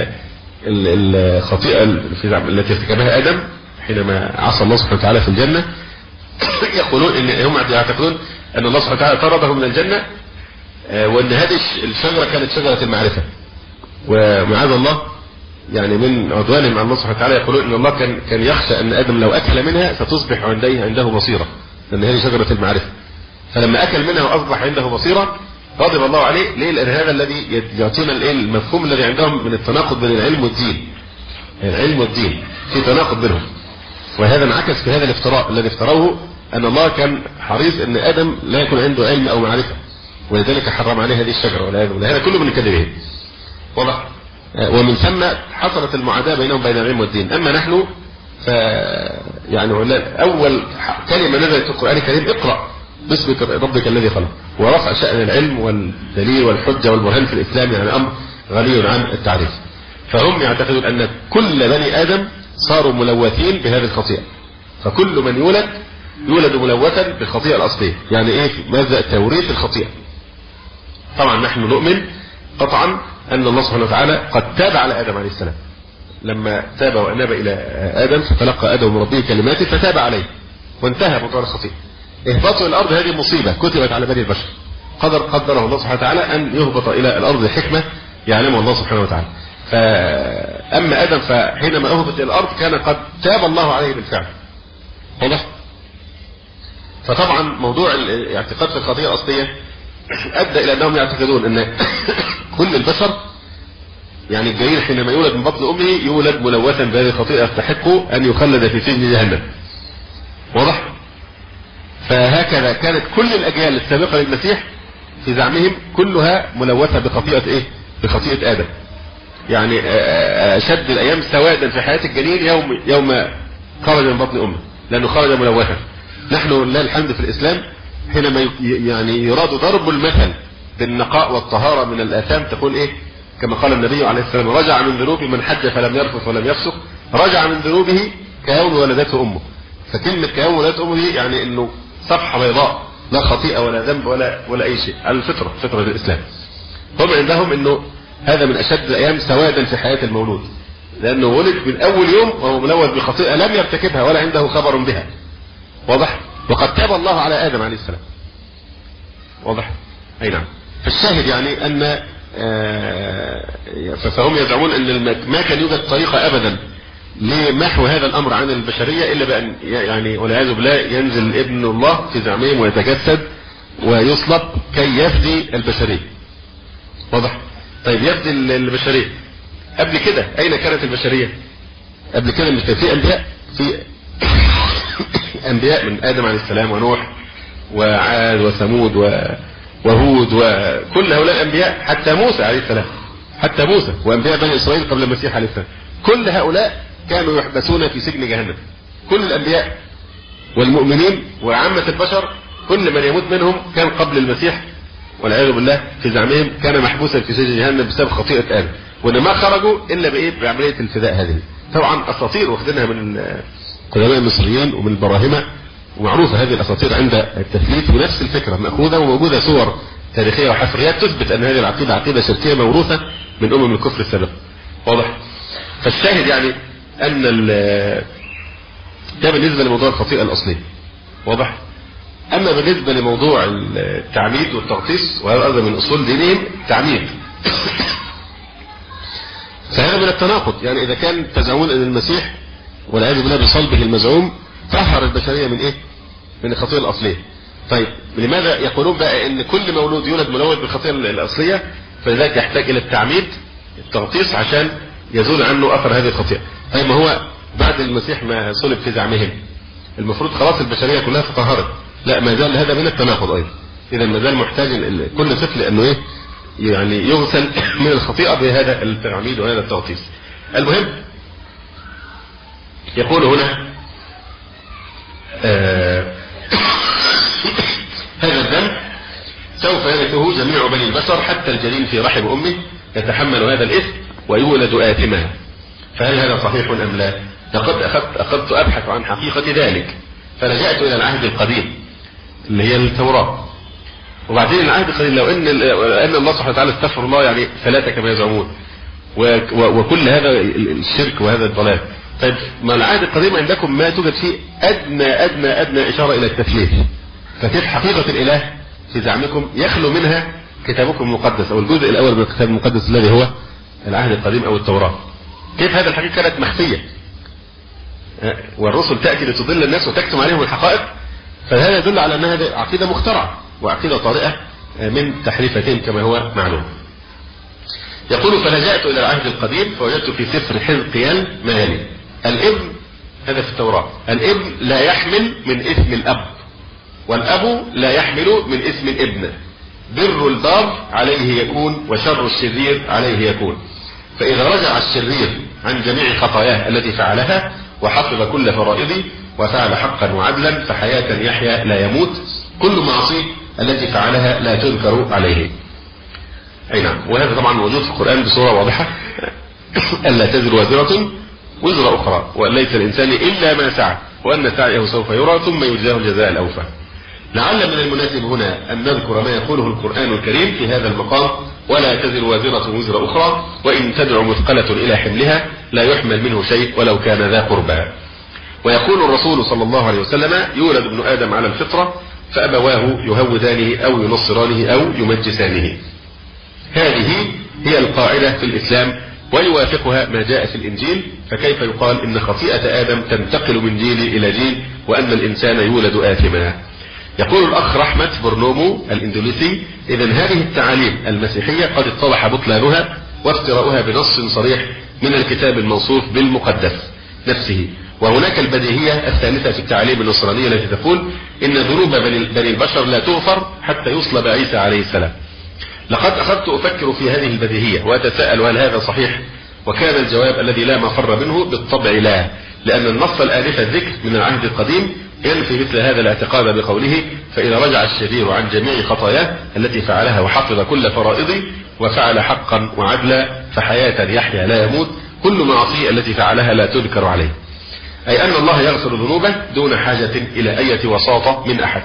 الخطيئة التي ارتكبها آدم حينما عصى الله سبحانه وتعالى في الجنة، يقولون ان هم يعتقدون ان الله سبحانه وتعالى طرده من الجنة، وان هذه الشجرة كانت شجرة المعرفة، ومعاذ الله يعني من عدوانهم مع الله سبحانه وتعالى يقولون ان الله كان يخشى ان آدم لو اكل منها ستصبح عنده بصيرة، لان هذه شجرة المعرفة. فلما اكل منها واصبح عنده بصيرة غضب الله عليه. ليه؟ لان هذا الذي يعطينا المفهوم الذي عندهم من التناقض بين العلم والدين. العلم والدين في تناقض بينهم، وهذا انعكس في هذا الافتراء الذي افتروه، ان الله كان حريص ان ادم لا يكون عنده علم او معرفة، ولذلك حرم عليه هذه الشجرة. وهذا كله من كذبهم. واضح؟ ومن ثم حصلت المعاداة بينهم بين العلم والدين. اما نحن يعني اول كلمة نزلت في القرآن الكريم: اقرأ باسم ربك الذي خلق، ورفع شأن العلم والدليل والحجة والبرهان في الإسلام، يعني أمر غني عن التعريف. فهم يعتقدون أن كل بني آدم صاروا ملوثين بهذه الخطيئة، فكل من يولد ملوثا بالخطيئة الأصلية. يعني إيه؟ ماذا؟ توريث الخطيئة. طبعا نحن نؤمن قطعا أن الله سبحانه وتعالى قد تاب على آدم عليه السلام، لما تاب وأناب إلى آدم فتلقى آدم من ربه كلمات فتاب عليه وانتهى موضوع الخطيئة. إهباطه الأرض هذه مصيبة كتبت على بني البشر، قدره الله سبحانه وتعالى أن يهبط إلى الأرض لحكمة يعلمها الله سبحانه وتعالى. فأما آدم فحينما أهبط إلى الأرض كان قد تاب الله عليه بالفعل. واضح؟ فطبعا موضوع الاعتقاد في الخطيئة الأصلية أدى إلى أنهم يعتقدون أن كل البشر، يعني الجرير حينما يولد من بطن أمه يولد ملوثا بهذه الخطيئة يستحق أن يخلد في سجن جهنم. واضح؟ فهكذا كانت كل الأجيال السابقة للمسيح في زعمهم كلها ملوثة بخطيئة إيه؟ بخطيئة آدم. يعني أشد الأيام سوادا في حياة الجنين يوم خرج من بطن أمه، لأنه خرج ملوثا. نحن لله الحمد في الإسلام حينما يعني يراد ضرب المثل بالنقاء والطهارة من الآثام تقول إيه؟ كما قال النبي عليه السلام: رجع من ذنوب من حج فلم يرفث ولم يفسق، رجع من ذنوبه كيوم ولدته أمه. فكلمة كيوم ولدته أمه دي يعني إنه صفحة بيضاء، لا خطيئة ولا ذنب ولا أي شيء، على الفطرة، فطرة الإسلام. هم عندهم إنه هذا من أشد الأيام سوادا في حياة المولود، لأنه ولد من أول يوم وهو ملوث بخطيئة لم يرتكبها ولا عنده خبر بها. واضح؟ وقد تاب الله على آدم عليه السلام. واضح؟ أي نعم. فالشاهد يعني أن فهم يزعمون أن ما كان يوجد طريقة أبدا لمحو هذا الأمر عن البشرية إلا بأن يعني والعياذ بالله ينزل ابن الله في زعمهم ويتجسد ويصلب كي يفدي البشرية. واضح؟ طيب يفدي البشرية. قبل كده أين كانت البشرية؟ قبل كده مش كان في أنبياء؟ في أنبياء من آدم عليه السلام ونوح وعاد وثمود وهود وكل هؤلاء الأنبياء، حتى موسى عليه السلام، حتى موسى وأنبياء بني إسرائيل قبل المسيح عليه السلام، كل هؤلاء كانوا يحبسون في سجن جهنم. كل الأنبياء والمؤمنين وعامة البشر كل من يموت منهم كان قبل المسيح والعياذ بالله في زعمهم كان محبوسا في سجن جهنم بسبب خطيئة آدم، وإنما خرجوا إلا بإيه؟ بعملية الفداء هذه. طبعا أساطير واخدينها من قدماء المصريين ومن البراهمة، ومعروفة هذه الأساطير عند التثليث، ونفس الفكرة مأخوذة وموجودة صور تاريخية وحفريات تثبت أن هذه العقيدة عقيدة شركية موروثة من الكفر السابق. واضح؟ فالشاهد يعني أن ده بالنسبة لموضوع الخطيئة الأصلية. واضح؟ أما بالنسبة لموضوع التعميد والتغطيس، وهذا أيضا من أصول دينهم التعميد، فهذا من التناقض. يعني إذا كان تزعمون أن المسيح والعياذ بالله بصلبه المزعوم طهر البشرية من إيه؟ من الخطيئة الأصلية. طيب لماذا يقولون بقى إن كل مولود يولد ملوث بالخطيئة الأصلية، فلذلك يحتاج إلى التعميد التغطيس عشان يزول عنه أثر هذه الخطيئة؟ طيب ما هو بعد المسيح ما صلب في زعمهم المفروض خلاص البشرية كلها تطهرت. لا، ما زال هذا من التناقض أيضا. إذا ما زال محتاج كل طفل أنه إيه؟ يعني يغسل من الخطيئة بهذا التعميد وهذا التغطيس. المهم يقول هنا هذا الذنب سوف يرثه جميع بني البشر حتى الجنين في رحم أمه يتحمل هذا الإثم ويولد آثما. فهل هذا صحيح أم لا؟ لقد أخذت أبحث عن حقيقة ذلك، فلجأت إلى العهد القديم اللي هي التوراة. وبعدين العهد القديم لو أن الله سبحانه وتعالى استغفر الله يعني ثلاثة كما يزعمون وكل هذا الشرك وهذا الضلال. طيب ما العهد القديم عندكم ما توجد فيه أدنى إشارة إلى التثليث، فكيف حقيقة الإله في زعمكم يخلو منها كتابكم المقدس أو الجزء الأول من الكتاب المقدس الذي هو العهد القديم أو التوراة؟ كيف هذا الحقيقة كانت مخفية والرسل تأتي لتضل الناس وتكتم عليهم الحقائق؟ فهذا يدل على أنها عقيدة مخترعة وعقيدة طارئة من تحريفتهم كما هو معلوم. يقول فلجأت إلى العهد القديم فوجدت في سفر حزقيال ما يلي: الابن، هذا في التوراة، الابن لا يحمل من اسم الأب، والأب لا يحمل من اسم الابن، بر البار عليه يكون وشر الشرير عليه يكون. فإذا رجع الشرير عن جميع خطاياه التي فعلها وحفظ كل فرائضه وفعل حقا وعدلا فحياة يحيا لا يموت، كل معصيه التي فعلها لا تذكر عليه. أي نعم، وهذا طبعا موجود في القرآن بصورة واضحة: ألا تزر وازرة وزر أخرى وأن ليس الإنسان إلا ما سعى وأن سعيه سوف يرى ثم يجزاه الجزاء الأوفى. لعل من المناسب هنا أن نذكر ما يقوله القرآن الكريم في هذا المقام: ولا تزر وازرة وزر أخرى وإن تدع مثقلة إلى حملها لا يحمل منه شيء ولو كان ذا قربى. ويقول الرسول صلى الله عليه وسلم: يولد ابن آدم على الفطرة فأبواه يهودانه أو ينصرانه أو يمجسانه. هذه هي القاعدة في الإسلام ويوافقها ما جاء في الإنجيل، فكيف يقال إن خطيئة آدم تنتقل من جيل إلى جيل وأن الإنسان يولد آثما؟ يقول الأخ رحمة برنومو الإندونيسي: إذن هذه التعاليم المسيحية قد اتضح بطلانها وافتراؤها بنص صريح من الكتاب الموصوف بالمقدس نفسه. وهناك البديهية الثالثة في التعاليم النصرانية التي تقول إن ذنوب بني البشر لا تغفر حتى يصلب عيسى عليه السلام. لقد أخذت أفكر في هذه البديهية وأتساءل هل هذا صحيح؟ وكان الجواب الذي لا مفر منه بالطبع لا، لأن النص الآنف الذكر من العهد القديم ينفي مثل هذا الاعتقاد بقوله: فإذا رجع الشرير عن جميع خطاياه التي فعلها وحفظ كل فرائضه وفعل حقا وعدلا فحياة يحيا لا يموت، كل معصية التي فعلها لا تذكر عليه. أي أن الله يغفر ذنوبه دون حاجة إلى أي وساطة من أحد.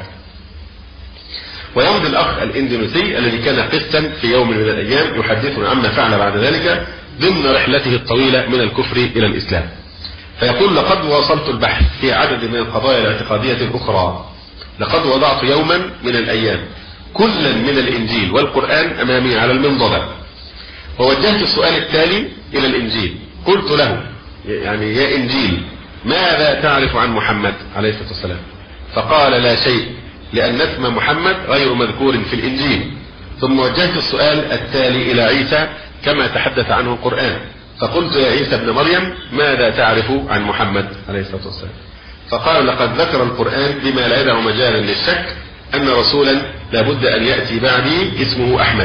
ويمضي الأخ الإندونيسي الذي كان قسا في يوم من الأيام يحدثنا عما فعل بعد ذلك ضمن رحلته الطويلة من الكفر إلى الإسلام، فيقول: لقد واصلت البحث في عدد من القضايا الاعتقادية الأخرى. لقد وضعت يوما من الأيام كلا من الإنجيل والقرآن أمامي على المنضدة، ووجهت السؤال التالي إلى الإنجيل، قلت له يعني يا إنجيل ماذا تعرف عن محمد عليه الصلاة والسلام؟ فقال لا شيء، لأن اسم محمد غير مذكور في الإنجيل. ثم وجهت السؤال التالي إلى عيسى كما تحدث عنه القرآن، فقلت يا عيسى ابن مريم ماذا تعرف عن محمد عليه الصلاة والسلام؟ فقال لقد ذكر القرآن بما لا يدع مجالا للشك أن رسولا لابد أن يأتي بعدي اسمه أحمد.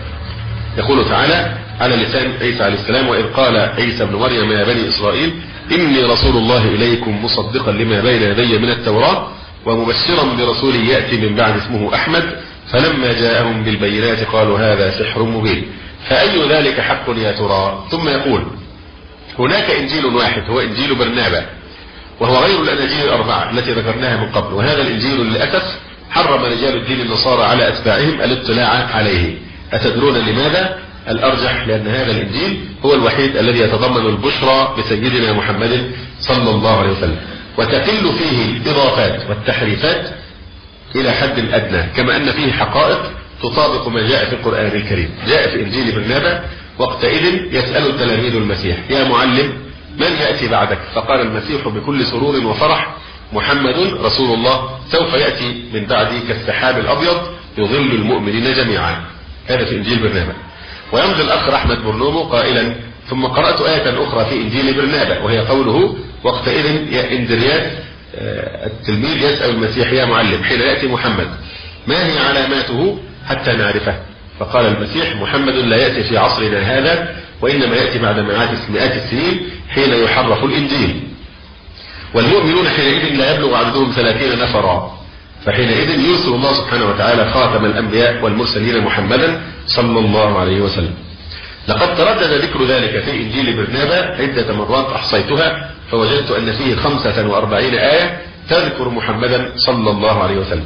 يقول تعالى على لسان عيسى عليه السلام: وإذ قال عيسى ابن مريم يا بني إسرائيل إني رسول الله إليكم مصدقا لما بين يدي من التوراة ومبشرا برسول يأتي من بعد اسمه أحمد، فلما جاءهم بالبينات قالوا هذا سحر مبين، فأي ذلك حق يا ترى؟ ثم يقول هناك إنجيل واحد هو إنجيل برنابا، وهو غير الأناجيل الأربعة التي ذكرناها من قبل، وهذا الإنجيل للأسف حرم رجال الدين النصارى على أتباعهم الاطلاع عليه. أتدرون لماذا؟ الأرجح لأن هذا الإنجيل هو الوحيد الذي يتضمن البشرى بسيدنا محمد صلى الله عليه وسلم، وتقل فيه الإضافات والتحريفات إلى حد أدنى، كما أن فيه حقائق تطابق ما جاء في القرآن الكريم. جاء في إنجيل برنابا وقتئذ يسأل التلاميذ المسيح يا معلم من يأتي بعدك؟ فقال المسيح بكل سرور وفرح محمد رسول الله سوف يأتي من بعدي كالسحاب الأبيض يظل المؤمنين جميعا. هذا في إنجيل برنابا. ويمضي الأخ أحمد برنومو قائلا ثم قرأت آية أخرى في إنجيل برنابا وهي قوله وقتئذ إندرياس التلميذ يسأل المسيح يا معلم حين يأتي محمد ما هي علاماته حتى نعرفه؟ فقال المسيح محمد لا يأتي في عصرنا هذا، وإنما يأتي بعد مئات السنين حين يحرف الإنجيل، والمؤمنون حينئذ لا يبلغ عددهم 30 نفرا، فحينئذ يرسل الله سبحانه وتعالى خاتم الأنبياء والمرسلين محمدا صلى الله عليه وسلم. لقد تردد ذكر ذلك في إنجيل برنابا عدة مرات أحصيتها، فوجدت أن فيه 45 آية تذكر محمدا صلى الله عليه وسلم،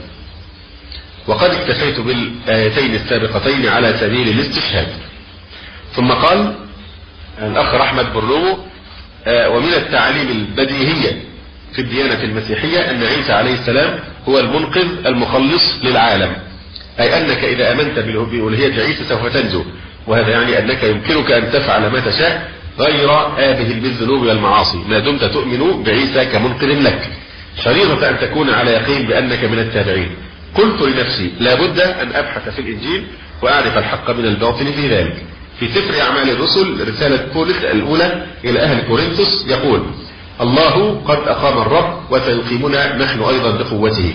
وقد اكتفيت بالآيتين السابقتين على سبيل الاستشهاد. ثم قال الأخ أحمد برنومو ومن التعاليم البديهية في الديانة المسيحية أن عيسى عليه السلام هو المنقذ المخلص للعالم، أي أنك إذا آمنت بألوهية عيسى سوف تنجو، وهذا يعني أنك يمكنك أن تفعل ما تشاء غير آبه بالذنوب والمعاصي ما دمت تؤمن بعيسى كمنقذ لك، شريطة أن تكون على يقين بأنك من التابعين. قلت لنفسي لابد أن أبحث في الإنجيل وأعرف الحق من الباطل في ذلك. في سفر أعمال الرسل رسالة بولس الأولى إلى أهل كورنثوس يقول الله قد أقام الرب وسيقيمنا نحن أيضا بقوته.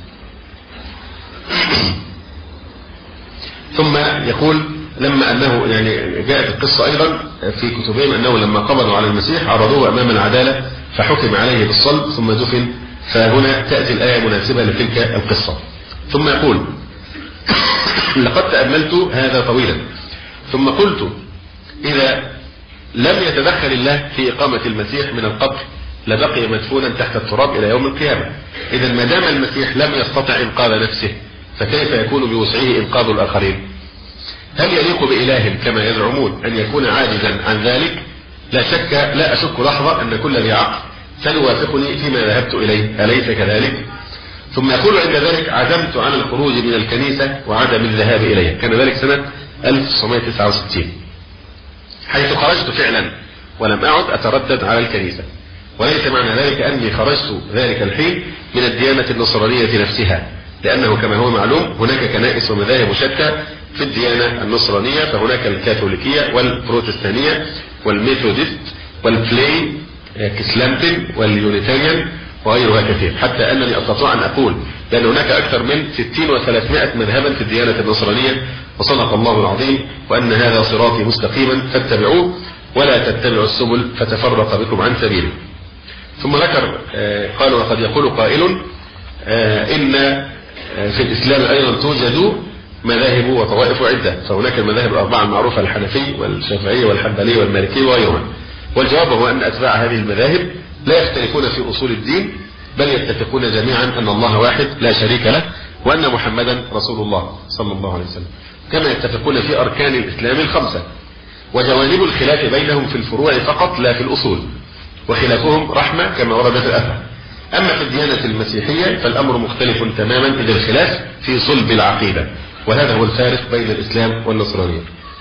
ثم يقول لما أنه يعني جاءت القصة أيضا في كتبهم أنه لما قبضوا على المسيح عرضوه أمام العدالة فحكم عليه بالصلب ثم دفن، فهنا تأتي الآية مناسبة لتلك القصة. ثم يقول لقد تأملت هذا طويلا ثم قلت إذا لم يتدخل الله في إقامة المسيح من القبر لبقي مدفونا تحت التراب إلى يوم القيامة. إذا ما دام المسيح لم يستطع إنقاذ نفسه فكيف يكون بوسعه إنقاذ الآخرين؟ هل يليق بإله كما يزعمون أن يكون عاجزا عن ذلك؟ لا أشك لحظة أن كل ذي عقل سيوافقني فيما ذهبت إليه، أليس كذلك؟ ثم يقول عند ذلك عزمت عن الخروج من الكنيسة وعدم الذهاب إليها. كان ذلك سنة 1969 حيث خرجت فعلا ولم أعد أتردد على الكنيسة، وليس معنى ذلك أني خرجت ذلك الحين من الديانة النصرانية نفسها، لأنه كما هو معلوم هناك كنائس ومذاهب شتى في الديانة النصرانية، فهناك الكاثوليكية والبروتستانية والميثوديست والبلاي كسلامبن واليونيتاريان وغيرها كثير، حتى أنني أستطيع أن أقول بأن هناك أكثر من 60 و300 مذهبا في الديانة النصرانية، وصدق الله العظيم وأن هذا صراطي مستقيما فاتبعوه ولا تتبعوا السبل فتفرق بكم عن سبيله. ثم ذكر قالوا وقد يقول قائل إن في الإسلام أيضا توجد مذاهب وطوائف عدة، فهناك المذاهب الأربعة المعروفة الحنفي والشافعي والحنبلي والمالكي وغيرها، والجواب هو أن أتباع هذه المذاهب لا يختلفون في أصول الدين، بل يتفقون جميعا أن الله واحد لا شريك له وأن محمدا رسول الله صلى الله عليه وسلم، كما يتفقون في أركان الإسلام الخمسة، وجوانب الخلاف بينهم في الفروع فقط لا في الأصول، وخلافهم رحمة كما ورد في الأثر. أما في الديانة المسيحية فالأمر مختلف تماما، إذ الخلاف في صلب العقيدة، وهذا هو الفارق بين الإسلام والنصرانية.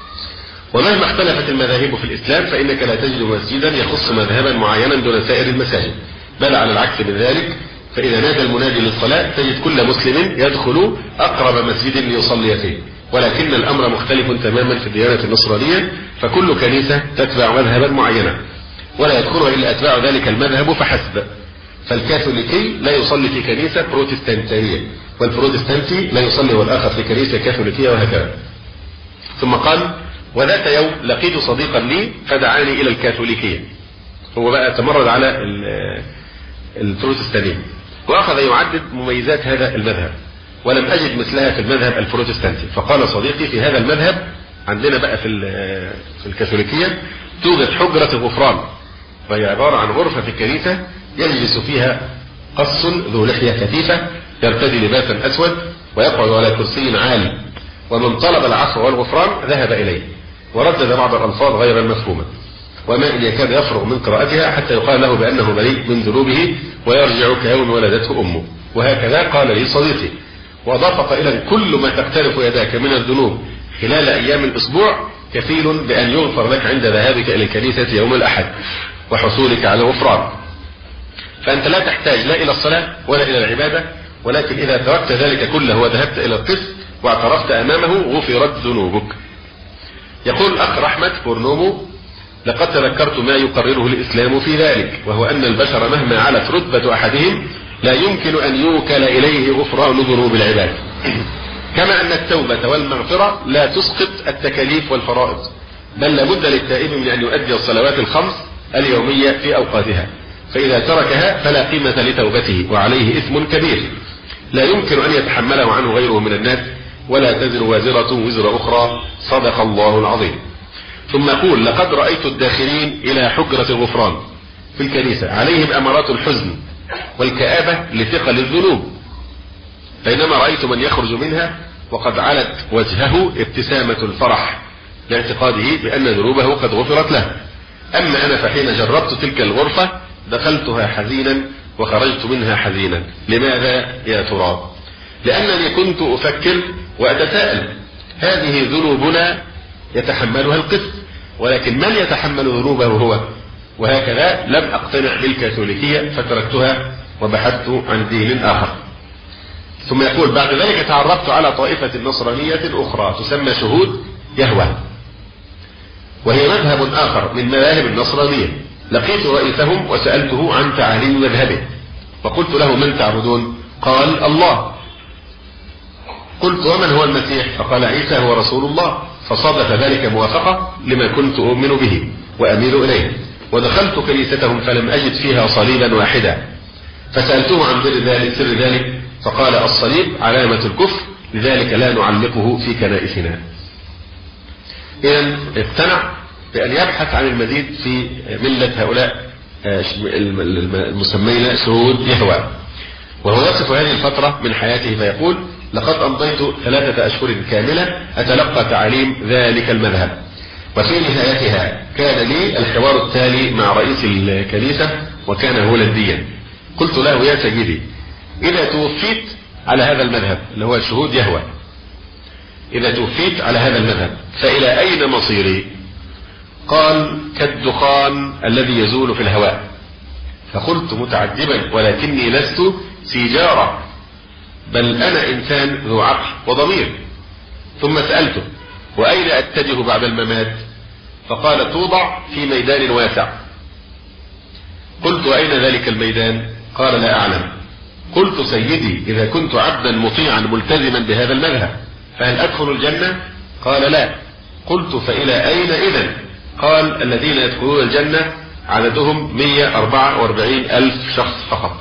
ومهما اختلفت المذاهب في الإسلام فإنك لا تجد مسجدا يخص مذهبا معينا دون سائر المساجد، بل على العكس من ذلك، فإذا نادى المنادي للصلاة تجد كل مسلم يدخل أقرب مسجد ليصلي فيه. ولكن الأمر مختلف تماما في الديانة النصرانية، فكل كنيسة تتبع مذهبا معينا ولا يدخلها إلا أتباع ذلك المذهب فحسب. فالكاثوليكي لا يصلي في كنيسة بروتستانتية، والبروتستانتي لا يصلي والآخر في كنيسة كاثوليكية، وهكذا. ثم قال: وذات يوم لقيت صديقا لي فدعاني إلى الكاثوليكية. هو بقى تمرد على البروتستانية وأخذ يعدد مميزات هذا المذهب، ولم أجد مثلها في المذهب البروتستانتي. فقال صديقي: في هذا المذهب عندنا بقى في الكاثوليكية توجد حجرة غفران، وهي عبارة عن غرفة في الكنيسة يجلس فيها قص ذو لحية كثيفة يرتدي لباسا أسود ويقعد على كرسي عالي، ومن طلب العفو والغفران ذهب إليه وردد بعض الألفاظ غير المفهومة، وما إن يكاد يفرغ من قراءتها حتى يقال له بأنه بريء من ذنوبه ويرجع كيوم ولدته أمه. وهكذا قال لي صديقي، وأضاف قائلا: كل ما تقترف يداك من الذنوب خلال أيام الأسبوع كفيل بأن يغفر لك عند ذهابك إلى الكنيسة يوم الأحد وحصولك على الغفران. فأنت لا تحتاج لا إلى الصلاة ولا إلى العبادة، ولكن إذا تركت ذلك كله وذهبت إلى القس واعترفت أمامه غفرت ذنوبك. يقول الأخ رحمة بورنومو: لقد تذكرت ما يقرره الإسلام في ذلك، وهو أن البشر مهما علت رتبة أحدهم لا يمكن أن يوكل إليه غفران ذنوب العباد، كما أن التوبة والمغفرة لا تسقط التكاليف والفرائض، بل لابد للتائب من أن يؤدي الصلوات الخمس اليومية في أوقاتها، فإذا تركها فلا قيمة لتوبته وعليه إثم كبير لا يمكن أن يتحمله عنه غيره من الناس، ولا تزر وازرة وزر أخرى. صدق الله العظيم. ثم يقول: لقد رأيت الداخلين إلى حجرة الغفران في الكنيسة عليهم أمارات الحزن والكآبة لثقل الذنوب، بينما رأيت من يخرج منها وقد علت وجهه ابتسامة الفرح لاعتقاده بأن ذنوبه قد غفرت له. أما أنا فحين جربت تلك الغرفة دخلتها حزينا وخرجت منها حزينا. لماذا يا ترى؟ لأنني كنت أفكر وأتساءل: هذه ذنوبنا يتحملها القس، ولكن من يتحمل ذنوبه هو؟ وهكذا لم أقتنع بالكاثوليكية فتركتها وبحثت عن دين آخر. ثم يقول: بعد ذلك تعرفت على طائفة نصرانية أخرى تسمى شهود يهوه، وهي مذهب آخر من مذاهب النصرانية. لقيت رئيسهم وسألته عن تعاليم مذهبه، وقلت له: من تعبدون؟ قال: الله. قلت: ومن هو المسيح؟ فقال: عيسى هو رسول الله. فصادف ذلك موافقة لما كنت أؤمن به وأميل إليه. ودخلت كنيستهم فلم أجد فيها صليبا واحدا، فسألته عن سر ذلك فقال: الصليب علامة الكفر، لذلك لا نعلقه في كنائسنا. إذن اقتنع بأن يبحث عن المزيد في ملة هؤلاء المسمين شهود يهوه. وهو يصف هذه الفترة من حياته فيقول: لقد أمضيت 3 أشهر كاملة أتلقى تعاليم ذلك المذهب، وفي نهايتها كان لي الحوار التالي مع رئيس الكنيسة وكان هولنديا. قلت له: يا سيدي، إذا توفيت على هذا المذهب اللي هو الشهود يهوه، إذا توفيت على هذا المذهب فإلى أين مصيري؟ قال: كالدخان الذي يزول في الهواء. فقلت متعجبا: ولكني لست سيجارة، بل أنا إنسان ذو عقل وضمير. ثم سألته: وأين أتجه بعد الممات؟ فقال: توضع في ميدان واسع. قلت: وأين ذلك الميدان؟ قال: لا أعلم. قلت: سيدي، إذا كنت عبدا مطيعا ملتزما بهذا المذهب فهل أدخل الجنة؟ قال: لا. قلت: فإلى أين إذن؟ قال: الذين يدخلون الجنة عددهم 144,000 شخص فقط،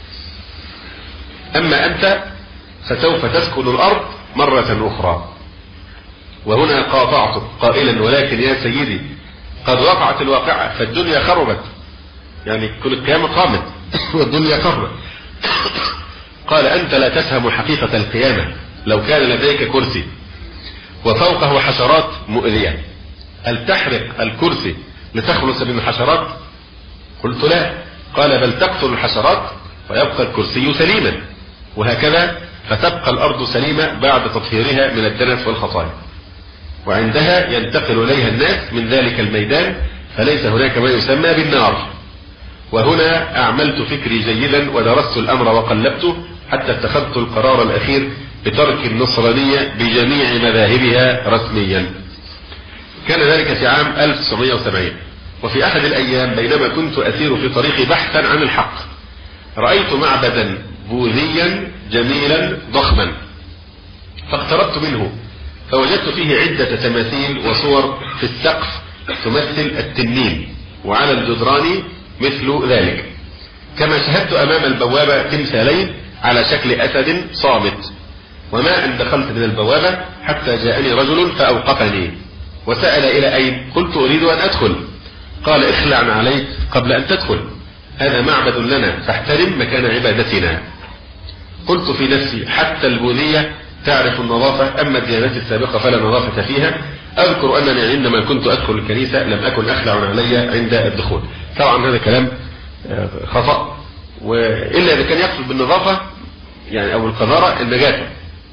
أما أنت فسوف تسكن الأرض مرة أخرى. وهنا قاطعته قائلا: ولكن يا سيدي، قد وقعت الواقعة فالدنيا خربت، يعني كل القيامة قامت والدنيا خربت. قال: أنت لا تفهم حقيقة القيامة. لو كان لديك كرسي وفوقه حشرات مؤذية، هل تحرق الكرسي لتخلص من الحشرات؟ قلت: لا. قال: بل تقتل الحشرات ويبقى الكرسي سليما. وهكذا فتبقى الأرض سليمة بعد تطهيرها من الدنس والخطايا، وعندها ينتقل إليها الناس من ذلك الميدان، فليس هناك ما يسمى بالنار. وهنا أعملت فكري جيدا ودرست الأمر وقلبته حتى اتخذت القرار الأخير بترك النصرانية بجميع مذاهبها رسميا. كان ذلك في عام 1970، وفي أحد الأيام بينما كنت أسير في طريقي بحثا عن الحق رأيت معبدا بوذيا جميلا ضخما، فاقتربت منه فوجدت فيه عدة تماثيل وصور في السقف تمثل التنين، وعلى الجدران مثل ذلك، كما شاهدت أمام البوابة تمثالين على شكل أسد صامت. وما أن دخلت من البوابة حتى جاءني رجل فأوقفني وسأل إلى أين؟ قلت أريد أن أدخل. قال اخلع عليك قبل أن تدخل، هذا معبد لنا فاحترم مكان عبادتنا. قلت في نفسي حتى البوذية تعرف النظافة، أما الديانات السابقة فلا نظافة فيها. أذكر أنني عندما كنت أدخل الكنيسة لم أكن أخلع علي عند الدخول. طبعا هذا كلام خطأ، وإلا إذا كان يقصد بالنظافة يعني أو القذارة النجاسة،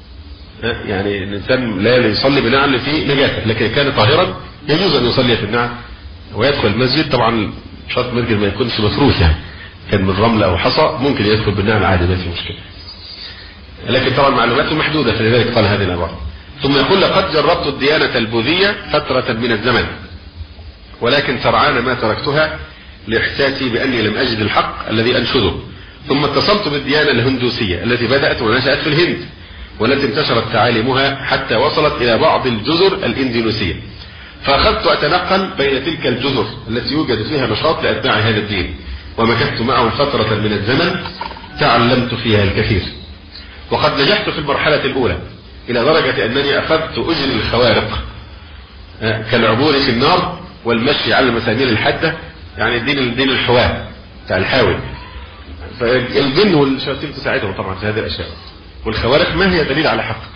يعني الإنسان لا يصلي بنعل فيه نجاسة، لكن كان طاهرا يجوز أن يصلي في النعل ويدخل المسجد. طبعا شرط المسجد ما يكونش مفروش، يعني كان من رمل أو حصى ممكن يدخل بالنعل عادي ما في مشكلة، لكن طبعا معلوماته محدودة، فلذلك قال هذه العبارة. ثم يقول لقد جربت الديانة البوذية فترة من الزمن، ولكن سرعان ما تركتها لإحساسي بأني لم أجد الحق الذي أنشده. ثم اتصلت بالديانة الهندوسية التي بدأت ونشأت في الهند، والتي انتشرت تعاليمها حتى وصلت إلى بعض الجزر الإندونيسية، فأخذت أتنقل بين تلك الجزر التي يوجد فيها نشاط لأتباع هذا الدين، ومكثت معهم فترة من الزمن تعلمت فيها الكثير. وقد نجحت في المرحلة الأولى إلى درجة أنني أخذت أجري الخوارق كالعبور في النار والمشي على المسامير الحادة، يعني الدين الحواه بتاع الحاوي، فالجن والشياطين تساعدهم طبعا في هذه الأشياء، والخوارق ما هي دليل على حق.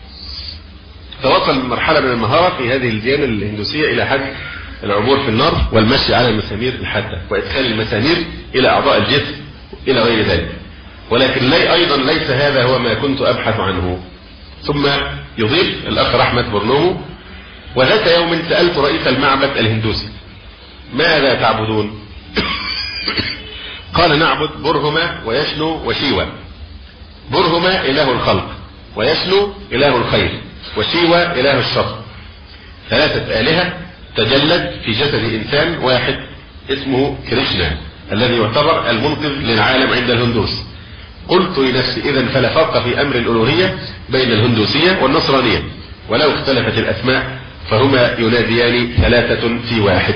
فوصل مرحلة من المهارة في هذه الديانة الهندوسية إلى حد العبور في النار والمشي على المسامير الحادة وإدخال المسامير إلى أعضاء الجسم إلى غير ذلك، ولكن أيضا ليس هذا هو ما كنت أبحث عنه. ثم يضيف الأخ رحمة برنومو: وذات يوم سألت رئيس المعبد الهندوسي ماذا تعبدون؟ قال نعبد برهما ويشنو وشيوة. برهما إله الخلق، ويشنو إله الخير، وشيوة إله الشر، ثلاثة آلهة تجلت في جسد إنسان واحد اسمه كريشنا الذي يعتبر المنقذ للعالم عند الهندوس. قلت لنفسي إذن فلا فرق في أمر الألوهية بين الهندوسية والنصرانية، ولو اختلفت الأسماء فهما يناديان ثلاثة في واحد.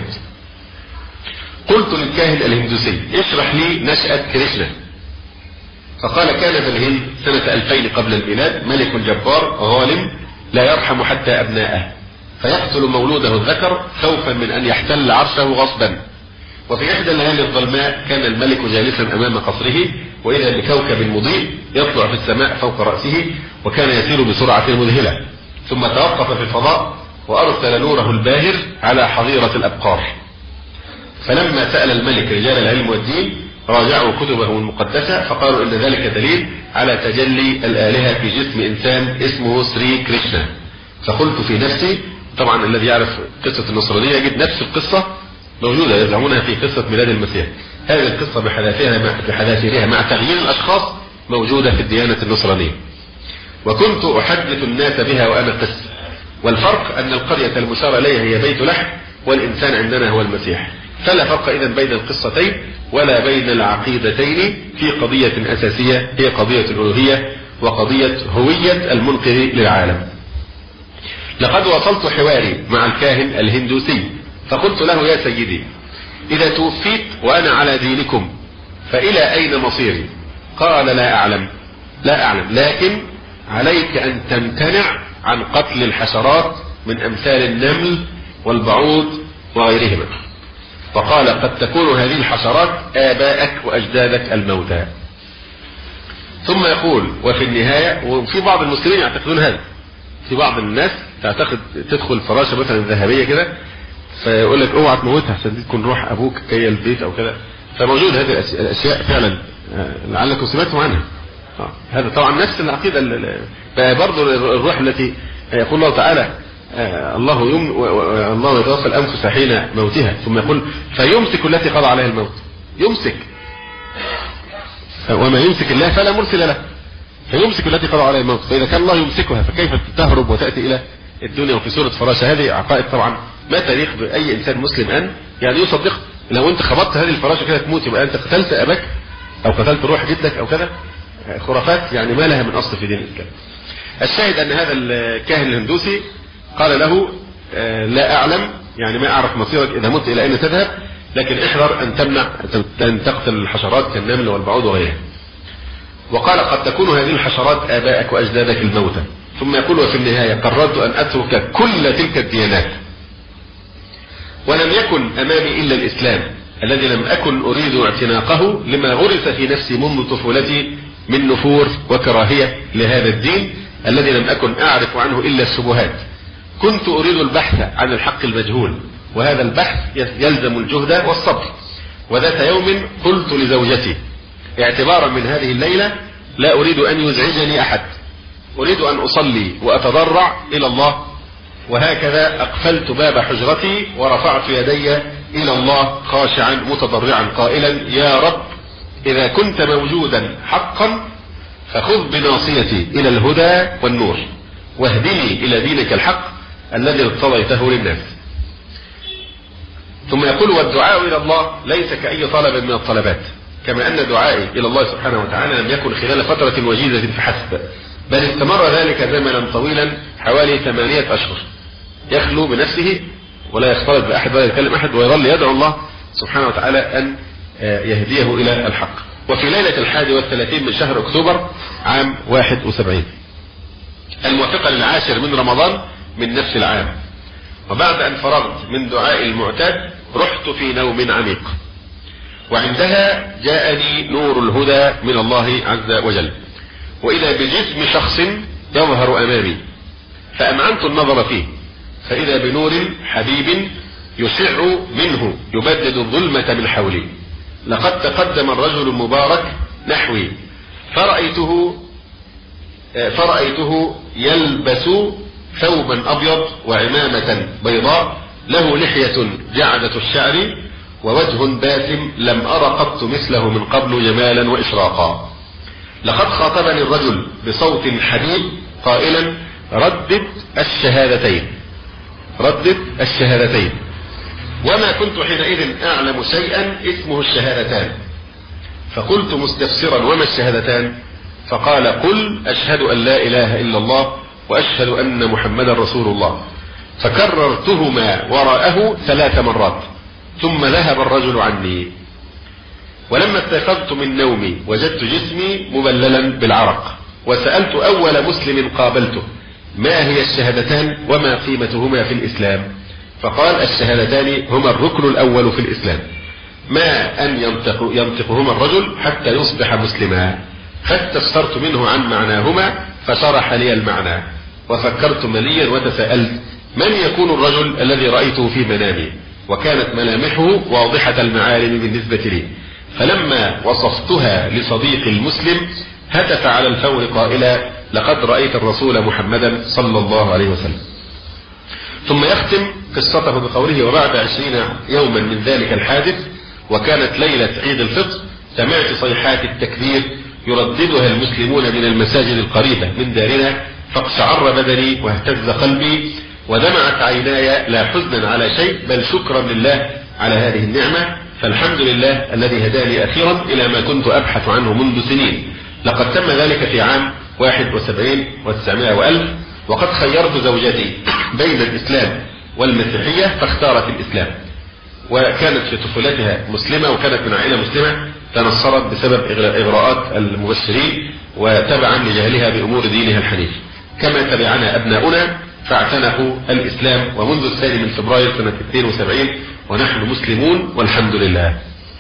قلت للكاهن الهندوسي اشرح لي نشأة كريشنا، فقال كان في الهند سنة 2000 قبل الميلاد ملك جبار ظالم لا يرحم حتى أبناءه، فيقتل مولوده الذكر خوفا من أن يحتل عرشه غصبا. وفي إحدى الليالي الظلماء كان الملك جالسا أمام قصره، وإذا بكوكب مضيء يطلع في السماء فوق رأسه، وكان يسير بسرعة مذهلة، ثم توقف في الفضاء وأرسل نوره الباهر على حظيرة الأبقار. فلما سأل الملك رجال العلم والدين راجعوا كتبهم المقدسة فقالوا إن ذلك دليل على تجلي الآلهة في جسم إنسان اسمه سري كريشنا. فقلت في نفسي، طبعا الذي يعرف قصة النصرانية يجد نفس القصة موجودة يزعمونها في قصة ميلاد المسيح، هذه القصة بحذافيرها مع تغيير الأشخاص موجودة في الديانة النصرانية. وكنت أحدث الناس بها وأنا قس، والفرق أن القرية المشار إليها هي بيت لحم، والإنسان عندنا هو المسيح، فلا فرق إذن بين القصتين ولا بين العقيدتين في قضية أساسية هي قضية الألوهية وقضية هوية المنقذ للعالم. لقد وصلت حواري مع الكاهن الهندوسي فقلت له يا سيدي إذا توفيت وأنا على دينكم فإلى أين مصيري؟ قال لا أعلم لكن عليك أن تمتنع عن قتل الحشرات من أمثال النمل والبعوض وغيرهما. وقال قد تكون هذه الحشرات آبائك وأجدادك الموتى. ثم يقول وفي النهاية، وفي بعض المسلمين يعتقدون هذا، في بعض الناس تعتقد تدخل فراشة مثلا ذهبية كده فيقول لك اوعى تموتها عشان دي تكون روح ابوك جايه البيت او كده، فموجود هذه الاشياء فعلا لعلكم سمعتم عنها. هذا طبعا نفس العقيدة برضه الروح التي يقول الله تعالى الله يتوفى الأنفس حين موتها ثم يقول فيمسك التي قضى عليها الموت. يمسك، وما يمسك الله فلا مرسل له، فيمسك التي قضى عليها الموت. فإذا كان الله يمسكها فكيف تهرب وتأتي إلى الدنيا وفي سورة فراشة؟ هذه عقائد طبعا ما تليق بأي إنسان مسلم أن يعني يصدق. لو أنت خبطت هذه الفراشة كده تموت يبقى أنت قتلت أباك أو قتلت روح جدك أو كذا. خرافات يعني ما لها من أصل في دين الإسلام. الشاهد أن هذا الكاهن الهندوسي قال له لا أعلم، يعني ما أعرف مصيرك إذا مت إلى أين تذهب، لكن احذر أن تقتل الحشرات كالنمل والبعوض وغيرها. وقال قد تكون هذه الحشرات آبائك وأجدادك الموتى. ثم يقول وفي النهاية قررت أن أترك كل تلك الديانات، ولم يكن أمامي إلا الإسلام الذي لم أكن أريد اعتناقه لما غرس في نفسي منذ طفولتي من نفور وكراهية لهذا الدين الذي لم أكن أعرف عنه إلا الشبهات. كنت أريد البحث عن الحق المجهول، وهذا البحث يلزم الجهد والصبر. وذات يوم قلت لزوجتي اعتبارا من هذه الليلة لا أريد أن يزعجني أحد، أريد أن أصلي وأتضرع إلى الله. وهكذا أقفلت باب حجرتي ورفعت يدي إلى الله خاشعا متضرعا قائلا يا رب إذا كنت موجودا حقا فخذ بناصيتي إلى الهدى والنور واهدني إلى دينك الحق الذي ارتضيته للناس. ثم يقول والدعاء إلى الله ليس كأي طلب من الطلبات، كما أن دعائي إلى الله سبحانه وتعالى لم يكن خلال فترة وجيزة فحسب، بل استمر ذلك زمنا طويلا حوالي 8 أشهر يخلو بنفسه ولا يختلط بأحد ولا يتكلم أحد، ويظل يدعو الله سبحانه وتعالى أن يهديه إلى الحق. وفي ليلة 31 من شهر أكتوبر عام 71 الموافقة للعاشر من رمضان من نفس العام، وبعد أن فرغت من دعاء المعتاد رحت في نوم عميق، وعندها جاءني نور الهدى من الله عز وجل، وإذا بجسم شخص يظهر أمامي، فأمعنت النظر فيه فإذا بنور حبيب يشع منه يبدد الظلمة من حولي. لقد تقدم الرجل المبارك نحوي فرأيته يلبس ثوبا أبيض وعمامة بيضاء، له لحية جعدة الشعر ووجه باسم لم أر قط مثله من قبل جمالا وإشراقا. لقد خاطبني الرجل بصوت حبيب قائلا ردد الشهادتين، وما كنت حينئذ أعلم شيئا اسمه الشهادتان، فقلت مستفسرا وما الشهادتان؟ فقال قل أشهد أن لا إله إلا الله وأشهد أن محمدا رسول الله، فكررتهما وراءه 3 مرات ثم ذهب الرجل عني. ولما استيقظت من نومي وجدت جسمي مبللا بالعرق، وسألت أول مسلم قابلته ما هي الشهادتان وما قيمتهما في الإسلام؟ فقال الشهادتان هما الركن الأول في الإسلام، ما أن ينطقهما الرجل حتى يصبح مسلما. فاستفسرت منه عن معناهما فشرح لي المعنى، وفكرت مليا وتساءلت من يكون الرجل الذي رأيته في منامي، وكانت ملامحه واضحة المعالم بالنسبة لي. فلما وصفتها لصديقي المسلم هتف على الفور قائلا لقد رأيت الرسول محمدا صلى الله عليه وسلم. ثم يختم قصته بقوله وبعد 20 يوما من ذلك الحادث وكانت ليلة عيد الفطر سمعت صيحات التكبير يرددها المسلمون من المساجد القريبة من دارنا، فاقشعر بدني واهتز قلبي ودمعت عيناي لا حزنا على شيء بل شكرا لله على هذه النعمة، فالحمد لله الذي هداني أخيرا إلى ما كنت أبحث عنه منذ سنين. لقد تم ذلك في عام 71 و900 وألف، وقد خيرت زوجتي بين الإسلام والمسيحية فاختارت الإسلام، وكانت في طفولتها مسلمة وكانت من عائلة مسلمة تنصرت بسبب إغراءات المبشرين وتبعا لجهلها بأمور دينها الحنيف، كما تبعنا أبناؤنا فاعتنقوا الإسلام، ومنذ 2 فبراير سنة 72 ونحن مسلمون والحمد لله.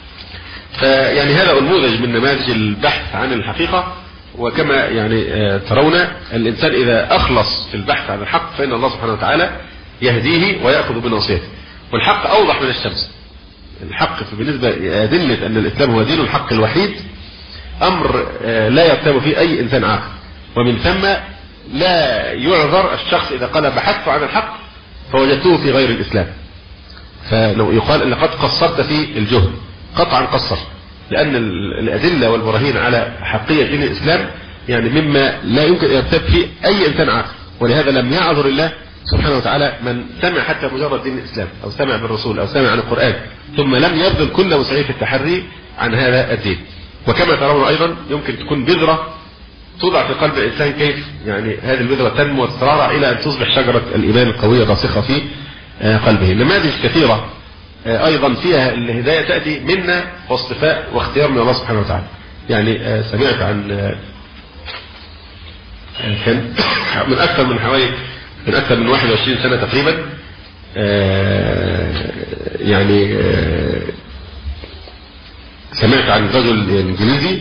فيعني هذا نموذج من نماذج البحث عن الحقيقة، وكما يعني ترون الإنسان إذا أخلص في البحث عن الحق فإن الله سبحانه وتعالى يهديه ويأخذ بناصيته، والحق أوضح من الشمس. الحق بالنسبة أدلة أن الإسلام هو دين الحق الوحيد أمر لا يرتاب فيه أي إنسان عاقل، ومن ثم لا يعذر الشخص إذا قال بحثت عن الحق فوجدته في غير الإسلام، فلو يقال أن قد قصرت في الجهد قطعا قصر، لأن الأدلة والبراهين على حقية دين الإسلام يعني مما لا يمكن يرتاب فيه أي إنسان عاقل، ولهذا لم يعذر الله سبحانه وتعالى من سمع حتى مجرد دين الإسلام أو سمع بالرسول أو سمع عن القرآن ثم لم يبذل كل وسعيه في التحري عن هذا الدين. وكما ترون أيضا يمكن تكون بذرة توضع في قلب الإنسان، كيف يعني هذه البذرة تنمو وتترعرع إلى أن تصبح شجرة الإيمان القوية الراسخة في قلبه. نماذج كثيرة أيضا فيها الهداية تأتي منا واصطفاء واختيار من الله سبحانه وتعالى. يعني سمعت عن كان من أكثر من 21 سنة تقريبا، يعني سمعت عن رجل انجليزي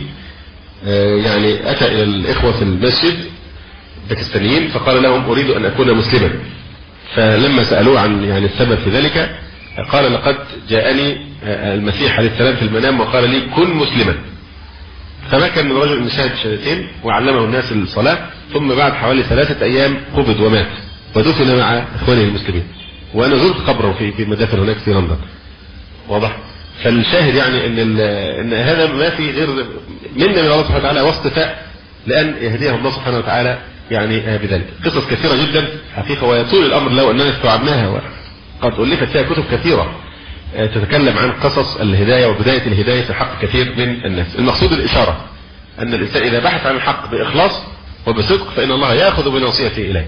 يعني اتى الى الاخوة في المسجد باكستانيين فقال لهم اريد ان اكون مسلما، فلما سألوه عن يعني السبب في ذلك قال لقد جاءني المسيح عليه السلام في المنام وقال لي كن مسلما. فما كان من رجل مشاهد شهادتين وعلمه الناس الصلاة، ثم بعد حوالي 3 أيام قبض ومات ودفن مع اخوانه المسلمين، وانا زرت قبره في مدافن هناك في لندن. واضح؟ فالشاهد يعني ان هذا ما في غير منا من الله سبحانه وتعالى واصطفاء لان يهديه الله سبحانه وتعالى يعني بذلك. قصص كثيرة جدا حقيقة ويطول الامر لو اننا استوعبناها، وقد الفت فيها كتب كثيرة تتكلم عن قصص الهداية وبداية الهداية في حق كثير من الناس. المقصود الاشارة ان الانسان اذا بحث عن الحق باخلاص وبصدق فان الله ياخذ بناصيته اليه،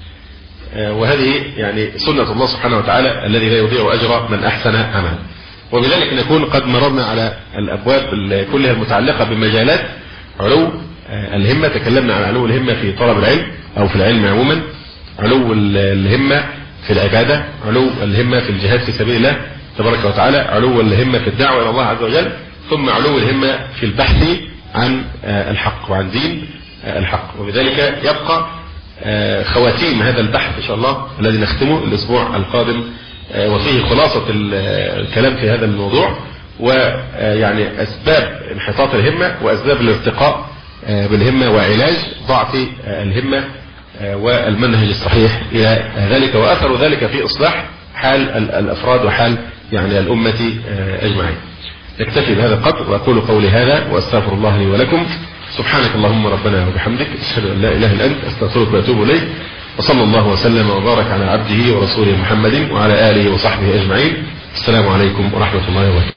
وهذه يعني سنة الله سبحانه وتعالى الذي لا يضيع اجر من احسن عملا. وبذلك نكون قد مررنا على الابواب كلها المتعلقة بمجالات علو الهمة. تكلمنا عن علو الهمة في طلب العلم او في العلم عموما، علو الهمة في العبادة، علو الهمة في الجهاد في سبيل الله تبارك وتعالى، علو الهمة في الدعوة الى الله عز وجل، ثم علو الهمة في البحث عن الحق وعن دين الحق. وبذلك يبقى خواتيم هذا البحث ان شاء الله الذي نختمه الاسبوع القادم، وفيه خلاصة الكلام في هذا الموضوع، ويعني اسباب انحطاط الهمة واسباب الارتقاء بالهمة وعلاج ضعف الهمة والمنهج الصحيح الى ذلك، واثر ذلك في اصلاح حال الافراد وحال يعني الامة اجمعين. نكتفي بهذا القدر واقول قولي هذا واستغفر الله لي ولكم. سبحانك اللهم ربنا وبحمدك اشهد ان لا اله الا انت استغفرك واتوب اليك، وصلى الله وسلم وبارك على عبده ورسوله محمد وعلى اله وصحبه اجمعين. السلام عليكم ورحمة الله وبركاته.